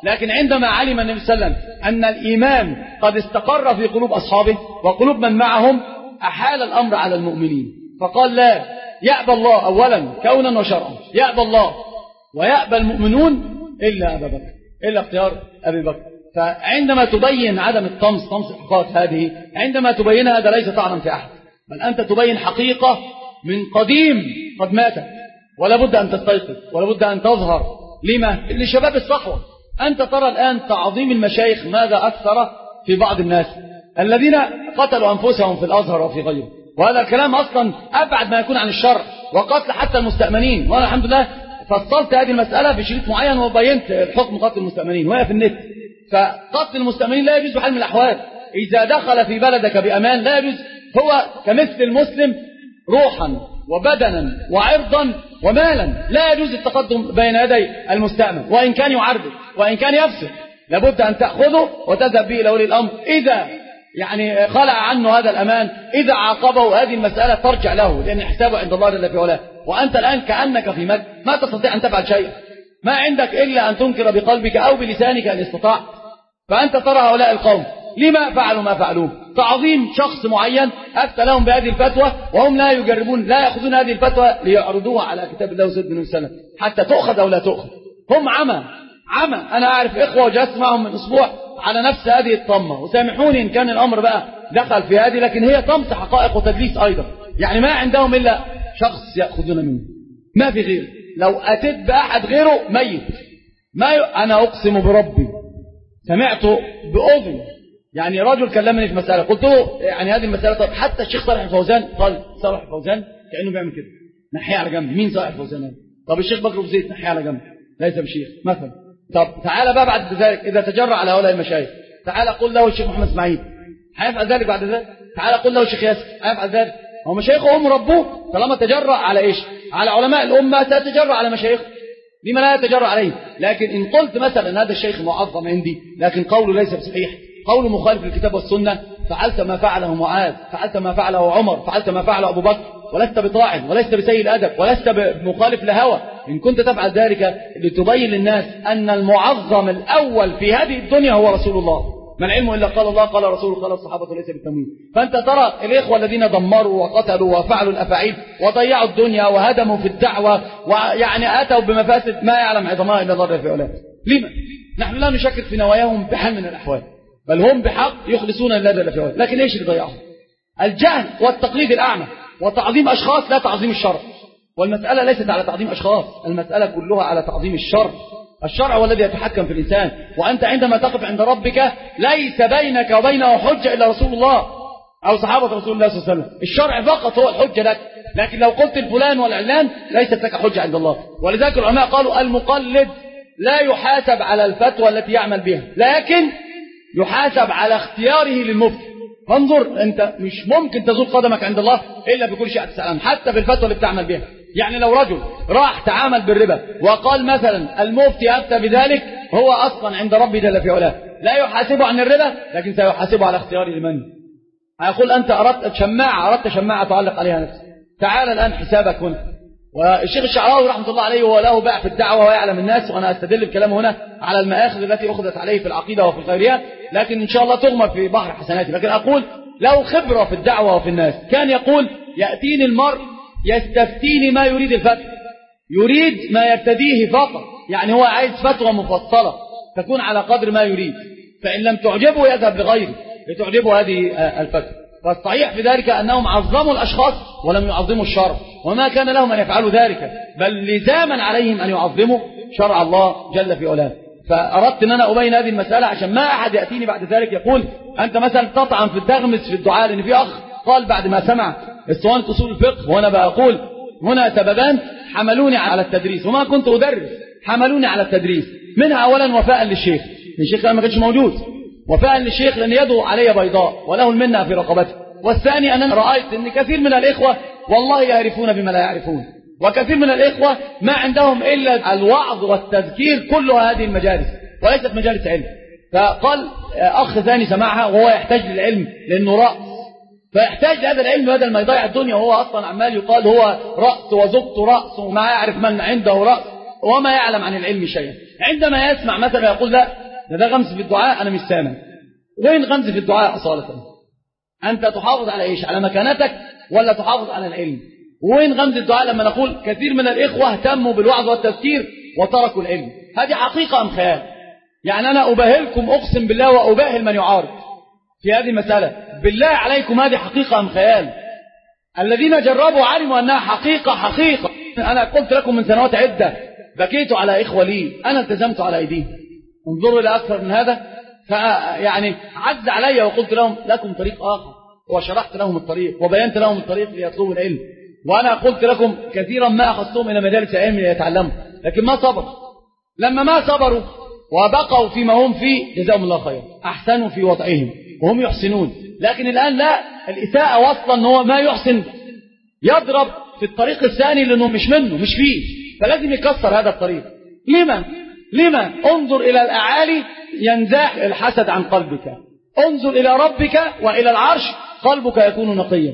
Speaker 2: لكن عندما علم النبي صلى الله عليه وسلم أن الإيمان قد استقر في قلوب أصحابه وقلوب من معهم أحال الأمر على المؤمنين، فقال لا يأبى الله أولا كونا وشرعا، يأبى الله ويأبى المؤمنون إلا أبا بكر، إلا اختيار أبي بكر. فعندما تبين عدم الطمس، طمس الحقائق هذه، عندما تبينها هذا ليس طعنا في أحد، بل أنت تبين حقيقة من قديم قد ماتت ولا بد أن تستيقظ ولا بد أن تظهر. لما؟ لشباب الصحوة. أنت ترى الآن تعظيم المشايخ ماذا أكثر في بعض الناس الذين قتلوا أنفسهم في الأزهر وفي غيره، وهذا الكلام أصلا أبعد ما يكون عن الشرع، وقتل حتى المستأمنين. وأنا الحمد لله فصلت هذه المسألة في شريط معين وبينت الحكم قتل المستأمنين وهي في النت. فقتل المستأمنين لا يجوز بحال من الأحوال. إذا دخل في بلدك بأمان لا يجوز، هو كمثل المسلم روحا وبدنا وعرضا ومالا، لا يجوز التقدم بين يدي المستأمن وإن كان يعرض وإن كان يفسد، لابد أن تأخذه وتذهب به إلى ولي الأمر. إذا يعني خلع عنه هذا الأمان، إذا عاقبه هذه المسألة ترجع له، لأن حسابه عند الله جل في علاه. وأنت الآن كأنك في مجد ما تستطيع أن تفعل شيئا، ما عندك إلا أن تنكر بقلبك أو بلسانك إن استطعت. فأنت ترى هؤلاء القوم لما فعلوا ما فعلوه؟ تعظيم شخص معين أفتى لهم بهذه الفتوى، وهم لا يجربون، لا يأخذون هذه الفتوى ليعرضوها على كتاب الله وسنة النبي صلى الله عليه وسلم حتى تؤخذ أو لا تؤخذ. هم عمى عمى. أنا أعرف إخوة وجلست معهم من أسبوع على نفس هذه الطمة، وسامحوني إن كان الأمر بقى دخل في هذه، لكن هي طمس حقائق وتدليس أيضا. يعني ما عندهم إلا شخص يأخذون منه، ما في غيره. لو أتيت بأحد غيره ميت. ما ي... أنا أقسم بربي سمعت بأذن يعني رجل كلمني في مسألة، قلت له يعني هذه المسألة، طب حتى الشيخ صالح الفوزان قال صالح الفوزان كأنه بيعمل كده، نحيه على جنب. مين صالح الفوزان هذا؟ طب الشيخ بكر أبو زيد نحيه على جنب، ليس بشيخ مثلا. طب تعالى بقى بعد ذلك إذا تجرأ على هؤلاء المشايخ، تعالى قل له الشيخ محمد اسماعيل هيفعل ذلك بعد ذلك، تعالى قل له الشيخ ياسر هيفعل ذلك. هو مشايخه هم ربوه، طالما تجرأ على إيش؟ على علماء الأمة سيتجرأ على مشايخه، لما لا يتجرأ عليه؟ لكن إن قلت مثلا هذا الشيخ معظم عندي لكن قوله ليس بصحيح، قوله مخالف للكتاب والسنة، فعلت ما فعله معاذ، فعلت ما فعله عمر، فعلت ما فعله أبو بكر، ولست بطاعن ولست بسيء الأدب ولست بمخالف لهوى. إن كنت تفعل ذلك لتبين للناس أن المعظم الأول في هذه الدنيا هو رسول الله، ما العلم إلا قال الله قال رسوله قال الصحابة وليس بالتمويل. فأنت ترى الإخوة الذين دمروا وقتلوا وفعلوا الأفاعيل وضيعوا الدنيا وهدموا في الدعوة ويعني أتوا بمفاسد ما يعلم عظمها إلا الله في علاه. لما؟ نحن لا نشكك في نواياهم بحال من الأحوال، بل هم بحق يخلصون لله جل في علاه. لكن ايش اللي ضيعهم؟ الجهل والتقليد الأعمى وتعظيم أشخاص لا تعظيم الشرع. والمسألة ليست على تعظيم أشخاص، المسألة كلها على تعظيم الشرع. الشرع هو الذي يتحكم في الإنسان، وأنت عندما تقف عند ربك ليس بينك وبينه حجة إلا رسول الله أو صحابة رسول الله صلى الله عليه وسلم. الشرع فقط هو الحجة لك، لكن لو قلت الفلان والعلان ليست لك حجة عند الله. ولذلك العلماء قالوا المقلد لا يحاسب على الفتوى التي يعمل بها، لكن يحاسب على اختياره للمفتي. انظر، انت مش ممكن تزول قدمك عند الله الا بكل شيء تسأل، حتى بالفتوى اللي بتعمل بها. يعني لو رجل راح تعامل بالربا وقال مثلا المفتي افتى بذلك، هو اصلا عند ربي جل في علاه لا يحاسبه عن الربا، لكن سيحاسبه على اختياره لمن. هيقول انت اردت شماعه اردت شماعه تعلق عليها نفسك، تعال الان حسابك هنا. والشيخ الشعراوي رحمه الله عليه هو له باع في الدعوه ويعلم الناس، وانا استدل بكلامه هنا على المآخذ التي اخذت عليه في العقيده وفي غيرها، لكن ان شاء الله تغمر في بحر حسناته. لكن اقول له خبره في الدعوه وفي الناس. كان يقول ياتيني المرء يستفتيني ما يريد الفتوى، يريد ما يرتديه فقط، يعني هو عايز فتوى مفصله تكون على قدر ما يريد، فان لم تعجبه يذهب لغيره لتعجبه هذه الفتوى. فالصحيح في ذلك أنهم عظموا الأشخاص ولم يعظموا الشرع، وما كان لهم أن يفعلوا ذلك، بل لزاما عليهم أن يعظموا شرع الله جل في علاه. فأردت أن أنا أبين هذه المسألة عشان ما أحد يأتيني بعد ذلك يقول أنت مثلا تطعن في التغمس في الدعاء. لأن في أخ قال بعد ما سمع اسطوانة أصول الفقه، وأنا بقول هنا سببان حملوني على التدريس، وما كنت أدرس، حملوني على التدريس. منها أولا وفاء للشيخ، الشيخ ما كانش موجود، وفاء للشيخ لأن يده علي بيضاء وله المنة في رقبته. والثاني أن أنا رأيت أن كثير من الإخوة والله يعرفون بما لا يعرفون، وكثير من الإخوة ما عندهم إلا الوعظ والتذكير، كل هذه المجالس وليست مجالس علم. فقال أخ ثاني سمعها وهو يحتاج للعلم لأنه رأس، فيحتاج لهذا العلم بدل ما يضيع الدنيا، وهو أصلا عمال يقال هو رأس وزبط رأس وما يعرف من عنده رأس وما يعلم عن العلم شيئا. عندما يسمع مثلا يقول لا ده, ده غمز في الدعاء أنا مش سامع. وين غمز في الدعاء أصالة؟ أنت تحافظ على إيش؟ على مكانتك ولا تحافظ على العلم؟ وين غمز الدعاء لما نقول كثير من الإخوة اهتموا بالوعظ والتذكير وتركوا العلم؟ هذه حقيقة أم خيال؟ يعني أنا أباهلكم أقسم بالله وأباهل من يعارض في هذه المسألة. بالله عليكم هذه حقيقة أم خيال؟ الذين جربوا علموا أنها حقيقة حقيقة. أنا قلت لكم من سنوات عدة بكيت على إخوة لي أنا التزمت على أيديهم. انظروا إلى أكثر من هذا. فيعني عز علي وقلت لهم لكم طريق آخر، وشرحت لهم الطريق وبينت لهم الطريق ليطلبوا العلم. وأنا قلت لكم كثيرا ما أخذتهم إلى مجالس العلم ليتعلموا، لكن ما صبروا. لما ما صبروا وبقوا فيما هم فيه جزاهم الله خير، أحسنوا في وضعهم وهم يحسنون. لكن الآن لا، الإساءة وصلا أنه هو ما يحسن يضرب في الطريق الثاني لأنه مش منه مش فيه، فلازم يكسر هذا الطريق. لما؟ لما؟ انظر إلى الأعالي ينزاح الحسد عن قلبك، انظر إلى ربك وإلى العرش قلبك يكون نقيا.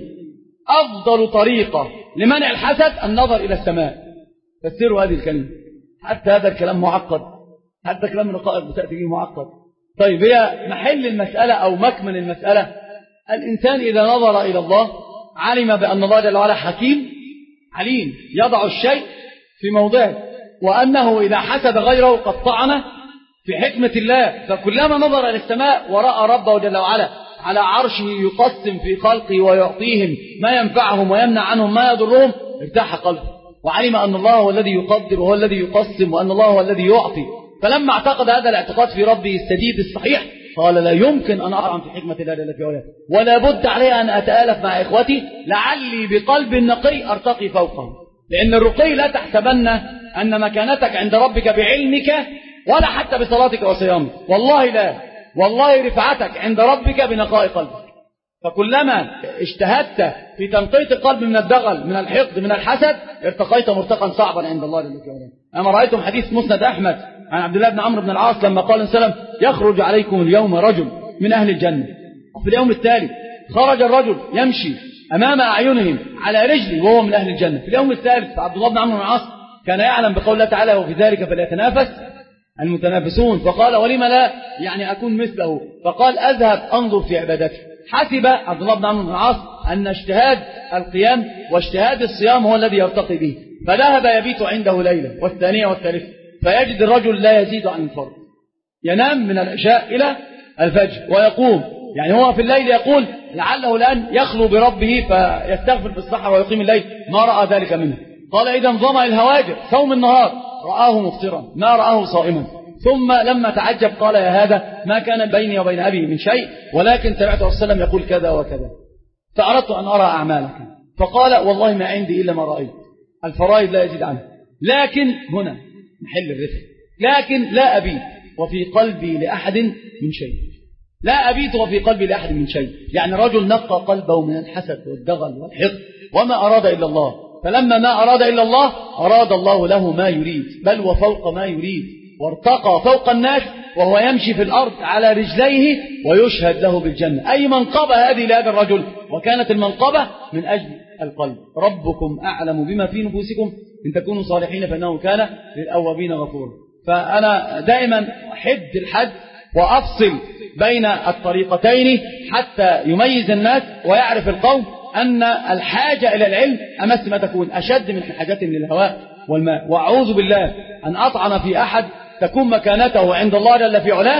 Speaker 2: أفضل طريقة لمنع الحسد النظر إلى السماء. فسروا هذه الكلمة، حتى هذا الكلام معقد، حتى كلام الرقائق بتأتي به معقد. طيب هي محل المسألة أو مكمن المسألة، الإنسان إذا نظر إلى الله علم بأن الله جل وعلا حكيم عليم يضع الشيء في موضعه، وأنه إذا حسد غيره قد طعن في حكمة الله. فكلما نظر إلى السماء ورأى ربه جل وعلا على عرشه يقسم في خلقه ويعطيهم ما ينفعهم ويمنع عنهم ما يضرهم ارتاح قلبه، وعلم أن الله هو الذي يقدر وهو الذي يقسم وأن الله هو الذي يعطي. فلما اعتقد هذا الاعتقاد في ربه السديد الصحيح قال لا يمكن أن أطعن في حكمة الله جل في علاه، ولا بد علي أن أتآلف مع إخوتي لعلي بقلب نقي أرتقي فوقهم. لأن الرقي لا تحسبن أن مكانتك عند ربك بعلمك ولا حتى بصلاتك وصيامك، والله لا، والله رفعتك عند ربك بنقاء قلبك. فكلما اجتهدت في تنقية القلب من الدغل من الحقد من الحسد ارتقيت مرتقا صعبا عند الله جل وعلا. أما رأيتم حديث مسند أحمد عن عبد الله بن عمرو بن العاص لما قال صلى الله عليه وسلم يخرج عليكم اليوم رجل من أهل الجنة، في اليوم التالي خرج الرجل يمشي أمام أعينهم على رجلي وهو من أهل الجنة. في اليوم الثالث عبد الله بن عمرو بن العاص كان يعلم بقول الله تعالى وفي ذلك فليتنافس المتنافسون، فقال ولم لا يعني أكون مثله، فقال أذهب أنظر في عبادته. حسب عبد الله بن عمرو بن العاص أن اجتهاد القيام واجتهاد الصيام هو الذي يرتقي به، فذهب يبيت عنده ليلة والثانية والثالثة فيجد الرجل لا يزيد عن الفرض، ينام من العشاء إلى الفجر ويقوم، يعني هو في الليل يقول لعله الآن يخلو بربه فيستغفر في الصحة ويقيم الليل، ما رأى ذلك منه. قال إذا ظمأ الهواجر صوم النهار رآه مفطرا ما رآه صائما. ثم لما تعجب قال يا هذا ما كان بيني وبين أبي من شيء، ولكن سمعت رسول الله يقول كذا وكذا فأردت أن أرى أعمالك. فقال والله ما عندي إلا ما رأيت، الفرائض لا يزيد عنه، لكن هنا محل الرفق، لكن لا أبيت وفي قلبي لأحد من شيء، لا أبيت وفي قلبي لأحد من شيء. يعني رجل نقى قلبه من الحسد والدغل والحقد وما أراد إلا الله، فلما ما أراد إلا الله أراد الله له ما يريد بل وفوق ما يريد، وارتقى فوق الناس وهو يمشي في الأرض على رجليه ويشهد له بالجنة. أي منقبة هذه لهذا الرجل، وكانت المنقبة من أجل القلب. ربكم أعلم بما في نفوسكم إن تكونوا صالحين فإنه كان للأوابين غفورا. فأنا دائما أحد الحد وأفصل بين الطريقتين حتى يميز الناس ويعرف القوم أن الحاجة إلى العلم أمس ما تكون أشد من حاجتهم للهواء والماء. وأعوذ بالله أن أطعن في أحد تكون مكانته عند الله جل في علاه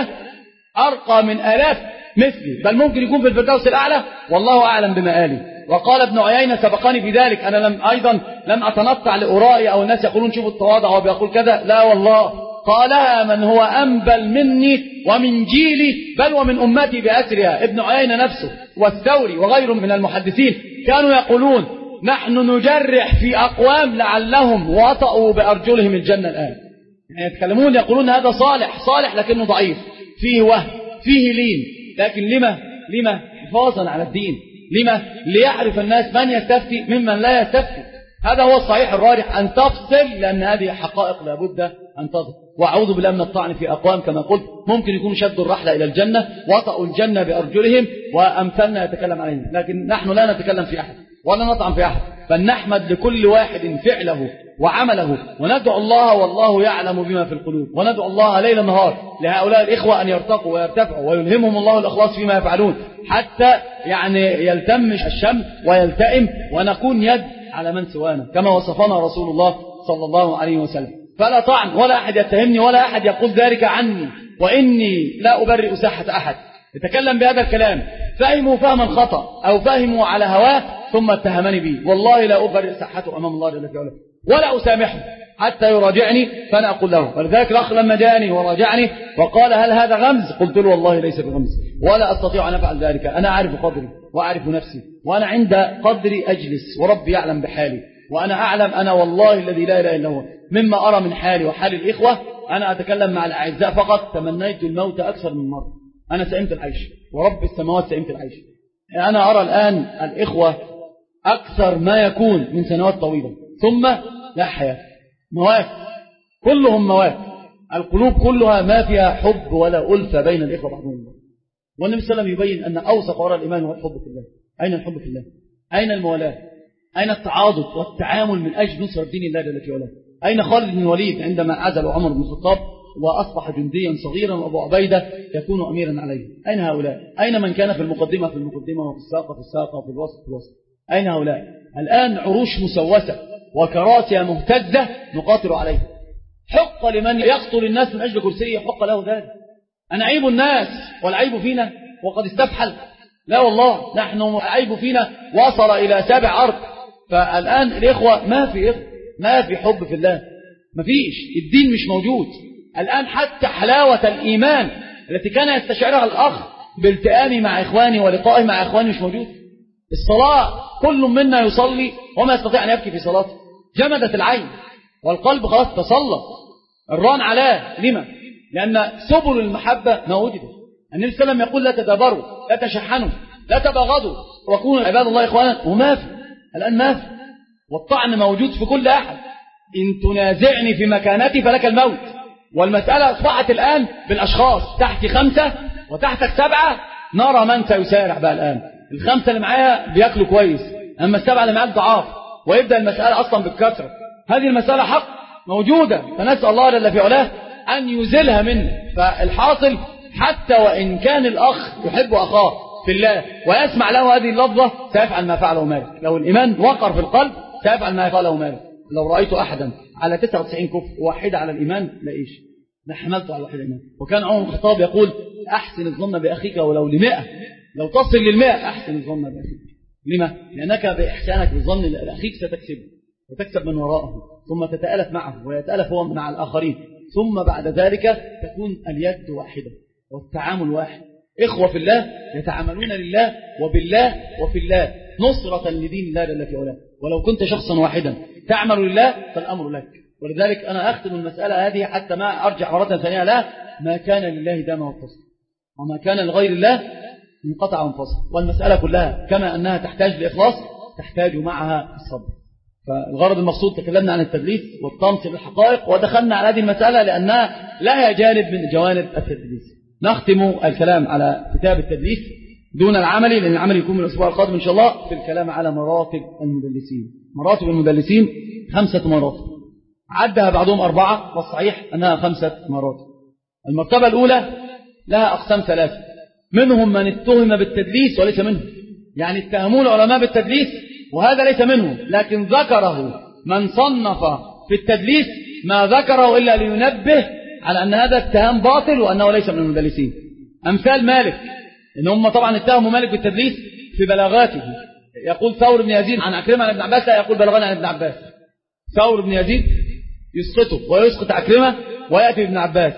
Speaker 2: أرقى من آلاف مثلي، بل ممكن يكون في الفردوس الأعلى والله أعلم بمآلي. وقال ابن عيينة سبقني في ذلك، أنا لم أيضا لم أتنطع لأرائي أو الناس يقولون شوفوا التواضع وبيقول كذا، لا والله قالها من هو أنبل مني ومن جيلي بل ومن أمتي بأسرها. ابن عيينة نفسه والثوري وغيرهم من المحدثين كانوا يقولون نحن نجرح في أقوام لعلهم وطأوا بأرجلهم الجنة الآن. يعني يتكلمون يقولون هذا صالح صالح لكنه ضعيف، فيه وهم فيه لين، لكن لما لما حفاظا على الدين، لما ليعرف الناس من يستفتي ممن لا يستفتي. هذا هو الصحيح الراجح، أن تفصل، لأن هذه حقائق لابد أن تظهر. وأعوذ بالله من الطعن في أقوام كما قلت ممكن يكون شدوا الرحلة إلى الجنة وطأوا الجنة بأرجلهم وأمثلنا يتكلم عليهم، لكن نحن لا نتكلم في أحد ولا نطعن في أحد، بل نحمد لكل واحد فعله وعمله، وندعو الله والله يعلم بما في القلوب، وندعو الله ليل نهار لهؤلاء الإخوة أن يرتقوا ويرتفعوا ويلهمهم الله الإخلاص فيما يفعلون، حتى يعني يلتم الشمس ويلتئم ونكون يد على من سوانا كما وصفنا رسول الله صلى الله عليه وسلم. فلا طعن ولا أحد يتهمني ولا أحد يقول ذلك عني، وإني لا أبرئ ساحة أحد. يتكلم بهذا الكلام فهموا فهما خطأ أو فهموا على هواه ثم اتهمني به، والله لا أبرئ ساحته أمام الله جل وعلا ولا أسامحه حتى يراجعني، فأنا أقول له. ولذلك الأخ لما جاءني وراجعني وقال هل هذا غمز، قلت له والله ليس بغمز ولا أستطيع أن أفعل ذلك، أنا أعرف قدري وأعرف نفسي، وأنا عند قدري أجلس وربي يعلم بحالي، وأنا أعلم أنا والله الذي لا إله إلا هو مما أرى من حالي وحال الإخوة. أنا أتكلم مع الأعزاء فقط، تمنيت الموت أكثر من مرة. أنا سئمت العيش ورب السماوات سئمت العيش. أنا أرى الآن الإخوة أكثر ما يكون من سنوات طويلة ثم لا حياة، موات كلهم موات، القلوب كلها ما فيها حب ولا ألفة بين الإخوة بعضهم. والنبي صلى الله عليه وسلم يبين أن أوثق وراء الإيمان هو الحب في الله. أين الحب في الله؟ أين المولاة؟ أين التعاضد والتعامل من أجل نصرة دين الله جل وعلا؟ أين خالد بن الوليد عندما عزل عمر بن الخطاب وأصبح جنديا صغيرا وأبو عبيدة يكون أميرا عليه؟ أين هؤلاء؟ أين من كان في المقدمة في المقدمة وفي الساقة في الساقة وفي الوسط في الوسط؟ أين هؤلاء؟ الآن عروش مسوسة وكراسي مهتزة نقاتل عليها. حق لمن يقتل الناس من أجل كرسي حق له ذلك. أنا عيب الناس والعيب فينا وقد استفحل؟ لا والله، نحن العيب فينا وصل إلى سابع أرض. فالآن الإخوة ما في إخوة، ما في حب في الله، ما فيش، الدين مش موجود الآن. حتى حلاوة الإيمان التي كان يستشعرها الأخ بالتئامي مع إخواني ولقائه مع إخواني مش موجود. الصلاة كل منا يصلي وما يستطيع أن يبكي في صلاته، جمدت العين والقلب خلاص تصلى، الران علاه. لما؟ لأن سبل المحبة ما وجدت. النبي صلى الله عليه وسلم يقول لا تدابروا، لا تشحنوا، لا تباغضوا، وكونوا عباد الله إخوانا، وما في الآن ما في. والطعن موجود في كل أحد. إن تنازعني في مكانتي فلك الموت. والمسألة أصبحت الآن بالأشخاص، تحتي خمسة وتحتك سبعة، نرى من سيسارع بقى الآن. الخمسة اللي معايا بيأكلوا كويس، أما السبعة اللي معاك ضعاف، ويبدأ المسألة أصلا بالكثرة. هذه المسألة حق موجودة، فنسأل الله جل في علاه أن يزلها منه. فالحاصل حتى وإن كان الأخ يحب أخاه في الله ويسمع له هذه اللفظة سيفعل ما فعله مالك. لو الإيمان وقر في القلب سيفعل ما فعله مالك. لو رأيت أحدا على تسعة وتسعين كفر واحدة على الإيمان لإيش؟ لحملته على واحد الإيمان. وكان عمر بن الخطاب يقول أحسن الظن بأخيك ولو لمئة، لو تصل للمئة أحسن الظن بأخيك. لما؟ لأنك بإحسانك بالظن لأخيك ستكسبه وتكسب من وراءه، ثم تتألف معه ويتألف هو مع الآخرين، ثم بعد ذلك تكون اليد واحدة والتعامل واحد. إخوة في الله يتعاملون لله وبالله وفي الله، نصرة لدين الله جل في علاه. ولو كنت شخصا واحدا تعمل لله فالأمر لك. ولذلك أنا أختم المسألة هذه حتى ما أرجع مرة ثانية، لا، ما كان لله دام واتصل، وما كان لغير الله انقطع وانفصل. والمسألة كلها كما أنها تحتاج لإخلاص تحتاج معها الصبر. فالغرض المقصود تكلمنا عن التدليس والطمس للحقائق، ودخلنا على هذه المسألة لأنها لها جانب من جوانب التدليس. نختم الكلام على كتاب التدليس دون العمل، لأن العمل يكون من الأسبوع القادم إن شاء الله، في الكلام على مراتب المدلسين. مراتب المدلسين خمسة مراتب، عدها بعضهم أربعة والصحيح أنها خمسة مراتب. المرتبة الأولى لها أقسام ثلاثة، منهم من اتهم بالتدليس وليس منهم، يعني اتهموا العلماء بالتدليس وهذا ليس منهم، لكن ذكره من صنف في التدليس ما ذكره إلا لينبه على أن هذا اتهام باطل وأنه ليس من المدلسين. أمثال مالك، إن هم طبعا اتهموا مالك بالتدليس في بلاغاته. يقول ثور بن يزيد عن عكرمة عن ابن عباس، لا يقول بلغنا عن ابن عباس. ثور بن يزيد يسقطه ويسقط عكرمة ويأتي ابن عباس،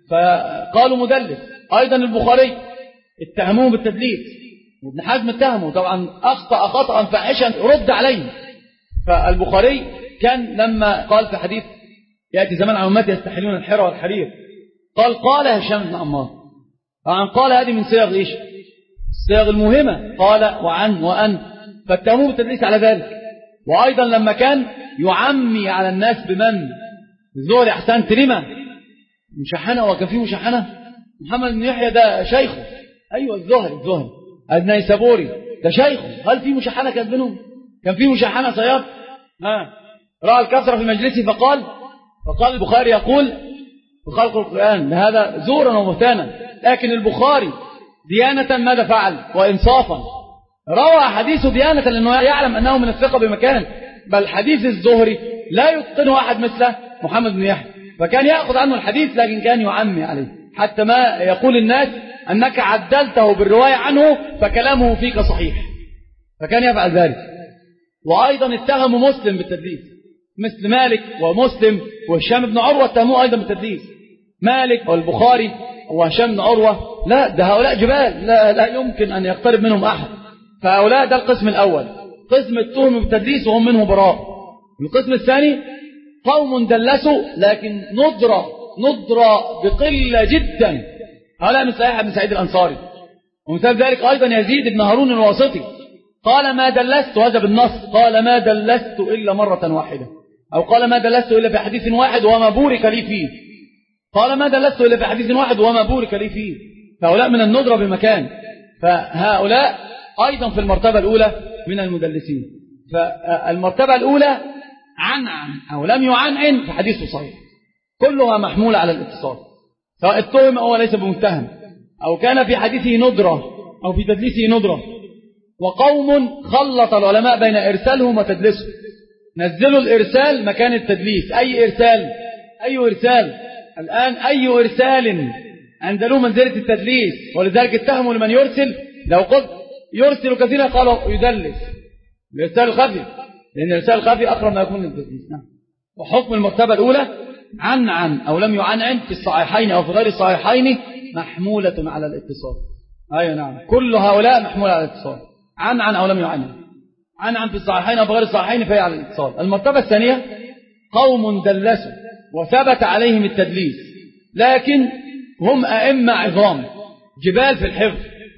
Speaker 2: فقالوا مدلس. أيضا البخاري اتهموه بالتدليس، وابن حزم اتهمه طبعا أخطأ خطأ فاحشا رد عليه. فالبخاري كان لما قال في حديث يأتي زمان على أمتي يستحلون الحرى والحرير، قال قال هشام بن عمار، طبعا قال هذه من صيغ إيش؟ الصيغ المهمة، قال وعن وأن، فاتهموه بالتدليس على ذلك. وأيضا لما كان يعمي على الناس بمن الزهري أحسنت لما مشحنة، وكان فيه مشحنة محمد بن يحيى ده شيخه، أيوة الزهري الزهري النيسابوري ده شيخه، هل في مشحنة كانت بينهم؟ كان في مشحنة صياد؟ ها رأى الكثرة في مجلسه فقال فقال البخاري يقول في خلق القرآن هذا زورا وبهتانا. لكن البخاري ديانة ماذا فعل وإنصافا؟ روى حديث ديانة لأنه يعلم أنه من الثقة بمكان، بل حديث الزهري لا يتقنه أحد مثل محمد بن يحيى، فكان يأخذ عنه الحديث لكن كان يعمي عليه حتى ما يقول الناس أنك عدلته بالرواية عنه فكلامه فيك صحيح، فكان يفعل ذلك. وأيضا اتهموا مسلم بالتدليس، مثل مالك ومسلم وهشام بن عروة اتهموه أيضا بالتدليس. مالك والبخاري وهشام بن عروة لا، ده هؤلاء جبال لا, لا يمكن أن يقترب منهم أحد. فهؤلاء ده القسم الأول، قسم التهم بالتدليس وهم منه براء. القسم الثاني قوم دلسوا لكن ندرة ندرة بقلة جدا، هؤلاء مثل يحيى بن سعيد الأنصاري. ومثال ذلك أيضا يزيد بن هارون الواسطي قال ما دلست، هذا بالنص، قال ما دلست إلا مرة واحدة، أو قال ما دلست إلا في حديث واحد وما بورك لي فيه، قال ما دلست إلا في حديث واحد وما بورك لي فيه. فهؤلاء من الندرة بمكان، فهؤلاء أيضا في المرتبة الأولى من المدلسين. فالمرتبة الأولى عن عن أو لم يعنعن في حديثه صحيح، كلها محمولة على الاتصال، سواء اتهم أو ليس بمتهم، أو كان في حديثه ندرة أو في تدليسه ندرة. وقوم خلط العلماء بين إرسالهم وتدليسهم، نزلوا الإرسال مكان التدليس. أي إرسال؟ أي إرسال الآن؟ أي إرسال أنزلوا منزلة التدليس، ولذلك اتهموا لمن يرسل. لو قلت يرسل كثيرا قالوا يدلس، الإرسال الخفي، لأن الإرسال الخفي أقرب ما يكون للتدليس. وحكم المرتبة الأولى عن عن أو لم يعنعن في الصحيحين أو في غير الصحيحين محمولة على الاتصال. أيوة نعم، كل هؤلاء محمولة على الاتصال، عن عن أو لم يعنعن، عن عن في الصحيحين أو في غير الصحيحين فهي على الاتصال. المرتبة الثانية قوم دلسوا وثبت عليهم التدليس، لكن هم أئمة عظام جبال في الحفظ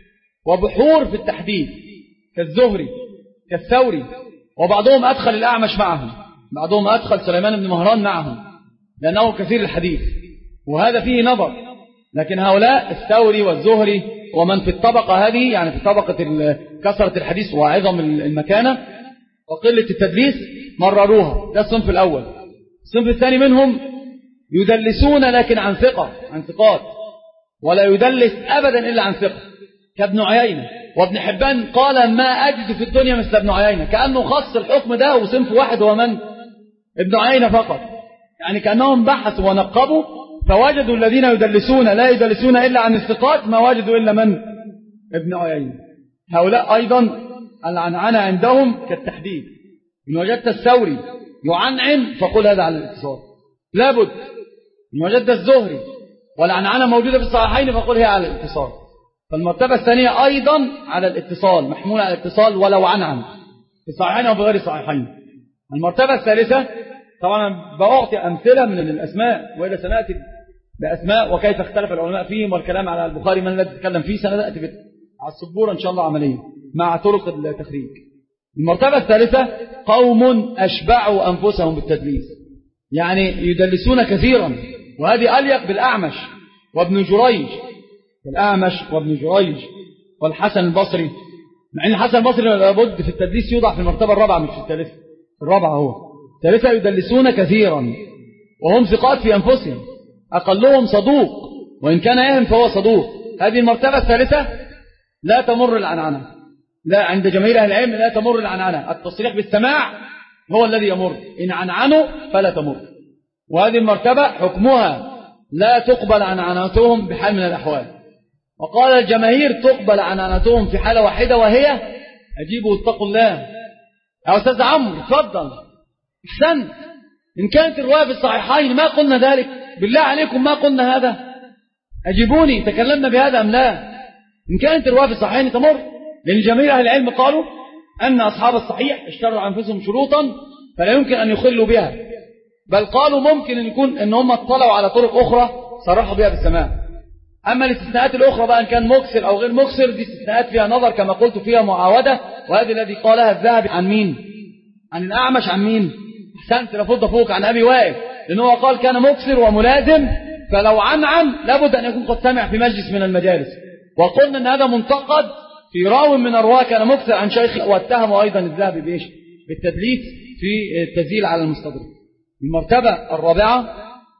Speaker 2: وبحور في التحديد، كالزهري كالثوري، وبعضهم أدخل الأعمش معهم، بعضهم أدخل سليمان بن مهران معهم لأنه كثير الحديث، وهذا فيه نظر. لكن هؤلاء الثوري والزهري ومن في الطبقة هذه، يعني في طبقة كثرة الحديث وعظم المكانة وقلة التدليس، مرروها. ده الصنف الأول. الصنف الثاني منهم يدلسون لكن عن ثقة، عن ثقات، ولا يدلس أبدا إلا عن ثقة، كابن عيينة. وابن حبان قال ما أجد في الدنيا مثل ابن عيينة، كأنه خص الحكم ده وصنف واحد هو من؟ ابن عيينة فقط. يعني كأنهم بحثوا ونقبوا فوجدوا الذين يدلسون لا يدلسون إلا عن الثقات، ما وجدوا إلا من؟ ابن عيينة. هؤلاء أيضا العنعنة عندهم كالتحديد. إن وجدت الثوري يعنعن فقل هذا على الاتصال، لابد. إن وجدت الزهري والعنعنة موجودة في الصحيحين فقل هي على الاتصال. فالمرتبة الثانية أيضا على الاتصال، محمولة على الاتصال ولو عنعن في الصحيحين أو في غير الصحيحين. المرتبة الثالثة طبعا بأعطي أمثلة من الأسماء، وإذا سنأتي بأسماء وكيف اختلف العلماء فيهم، والكلام على البخاري من الذي تتكلم فيه سنأتي على السبورة إن شاء الله عمليا مع طرق التخريج. المرتبة الثالثة قوم أشبعوا أنفسهم بالتدليس، يعني يدلسون كثيرا، وهذه أليق بالأعمش وابن جريج، الأعمش وابن جريج والحسن البصري. مع أن الحسن البصري لابد في التدليس يوضع في المرتبة الرابعة مش في الثالثة، الرابعة هو الثالثة. يدلسون كثيرا وهم ثقات في أنفسهم، أقلهم صدوق وإن كان يهم فهو صدوق. هذه المرتبة الثالثة لا تمر العنعنة، لا عند جماهير أهل العلم لا تمر العنعنة، التصريح بالسماع هو الذي يمر، إن عنعنوا فلا تمر. وهذه المرتبة حكمها لا تقبل عنعنتهم بحال من الأحوال. وقال الجماهير تقبل عنعنتهم في حالة واحدة، وهي أجيبوا اتقوا الله. يا أستاذ عمرو اتفضل. أحسنت، إن كانت الرواية في الصحيحين ما قلنا ذلك، بالله عليكم ما قلنا هذا، أجيبوني تكلمنا بهذا أم لا؟ إن كانت الرواية في الصحيحين تمر، لأن جميع أهل العلم قالوا أن أصحاب الصحيح اشتروا عن أنفسهم شروطا فلا يمكن أن يخلوا بها، بل قالوا ممكن أن يكون أن هم اطلعوا على طرق أخرى صرحوا بها بالسماع. أما الاستثناءات الأخرى بقى إن كان مكسر أو غير مكسر، دي استثناءات فيها نظر كما قلت، فيها معاودة. وهذه الذي قالها الذهبي عن مين؟ عن الأعمش. عن مين؟ أحسنت، لفض فوق عن أبي وائل، لأنه قال كان مكسر وملازم، فلو عنعن لابد أن يكون قد سمع في مجلس من المجالس. وقلنا أن هذا منتقد في راو من الرواة كان مكسر عن شيخ، واتهموا أيضا الذهبي بإيش؟ بالتدليس في التسجيل على المستدرك. المرتبة الرابعة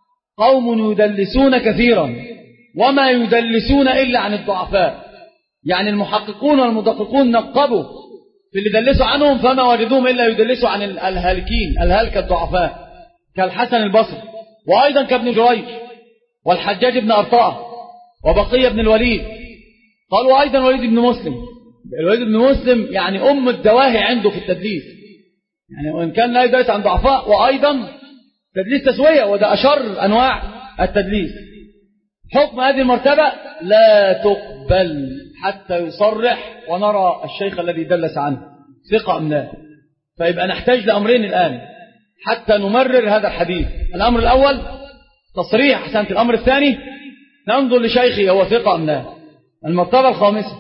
Speaker 2: قوم يدلسون كثيرا وما يدلسون إلا عن الضعفاء، يعني المحققون والمدققون نقبوا في اللي دلسوا عنهم فما وجدوهم إلا يدلسوا عن الهالكين الهالك الضعفاء كالحسن البصري، وأيضا كابن جريج والحجاج بن أرطاء وبقية بن الوليد. قالوا أيضا وليد بن مسلم. الوليد بن مسلم يعني أم الدواهي عنده في التدليس، يعني وإن كان لا يدلس عن ضعفاء وأيضا تدليس تسوية، وده أشر أنواع التدليس. حكم هذه المرتبة لا تقبل حتى يصرح ونرى الشيخ الذي دلس عنه ثقة أم لا. فيبقى نحتاج لأمرين الآن حتى نمرر هذا الحديث. الأمر الأول تصريح أحسنت، الأمر الثاني ننظر لشيخي هو ثقة أم لا. المرتبة الخامسة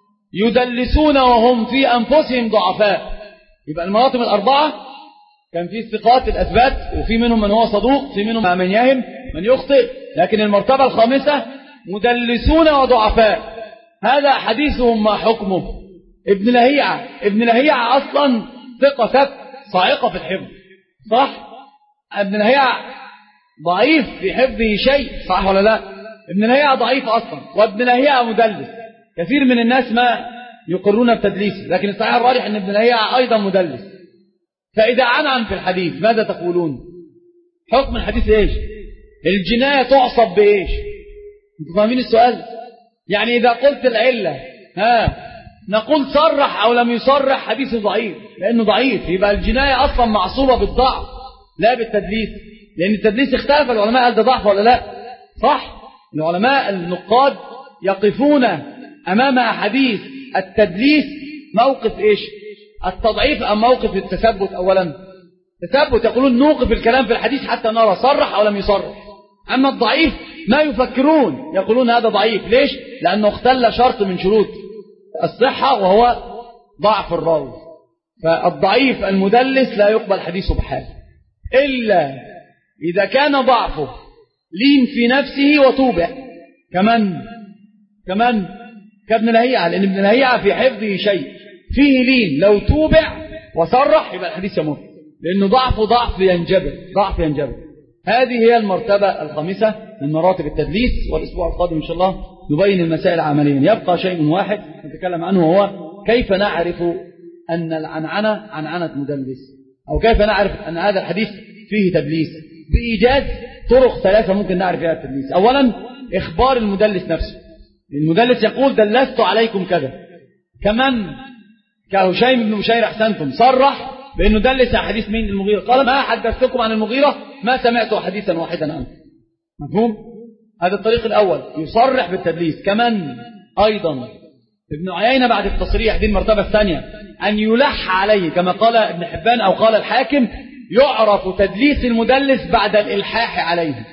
Speaker 2: يدلسون وهم في أنفسهم ضعفاء. يبقى المراتب الأربعة كان في الثقات الأثبات، وفي منهم من هو صدوق، في منهم من يهم من يخطئ، لكن المرتبة الخامسة مدلسون وضعفاء. هذا حديثهم ما حكمه؟ ابن لهيعة ابن لهيعة أصلا ثقة ثبت صاعقة في الحفظ، صح؟ ابن لهيعة ضعيف في حفظه شيء، صح ولا لا؟ ابن لهيعة ضعيف أصلا، وابن لهيعة مدلس. كثير من الناس ما يقرون بتدليسه، لكن الصحيح الراجح أن ابن لهيعة أيضا مدلس. فإذا عنعن في الحديث ماذا تقولون؟ حكم الحديث إيش؟ الجناية تعصب بإيش؟ انتوا فاهمين السؤال؟ يعني إذا قلت العلة ها نقول صرح أو لم يصرح حديث ضعيف، لأنه ضعيف يبقى الجناية أصلا معصوبة بالضعف لا بالتدليس، لأن التدليس اختلف العلماء هل ده ضعف ولا لا؟ صح؟ العلماء النقاد يقفون أمام أحاديث التدليس موقف إيش؟ التضعيف أم موقف التثبت؟ أولا تثبت، يقولون نوقف الكلام في الحديث حتى نرى صرح أو لم يصرح. أما الضعيف ما يفكرون، يقولون هذا ضعيف. ليش؟ لأنه اختل شرط من شروط الصحة وهو ضعف الراوي. فالضعيف المدلس لا يقبل حديثه بحال إلا إذا كان ضعفه لين في نفسه وتوبع. كمان كمان كابن لهيعة، لأن ابن لهيعة في حفظه شيء فيه لين، لو توبع وصرح يبقى الحديث يمر، لأنه ضعفه ضعف ينجبر ضعف ينجبر. هذه هي المرتبة الخامسة من مراتب التدليس، والأسبوع القادم إن شاء الله نبين المسائل عمليا. يبقى شيء واحد نتكلم عنه وهو كيف نعرف أن العنعنة عنعنة مدلس، أو كيف نعرف أن هذا الحديث فيه تدليس. بإيجاز طرق ثلاثة ممكن نعرف فيها التدليس. أولا إخبار المدلس نفسه، المدلس يقول دلست عليكم كذا. كمان كهشيم بن بشير أحسنتم صرح بأنه دلس حديث مين؟ المغيرة. قال ما حدثتكم عن المغيرة ما سمعت حديثا واحدا عنه. مفهوم؟ هذا الطريق الأول يصرح بالتدليس. كمان أيضا ابن عيينة بعد التصريح، دي المرتبة الثانية، أن يلح عليه كما قال ابن حبان أو قال الحاكم يعرف تدليس المدلس بعد الإلحاح عليه.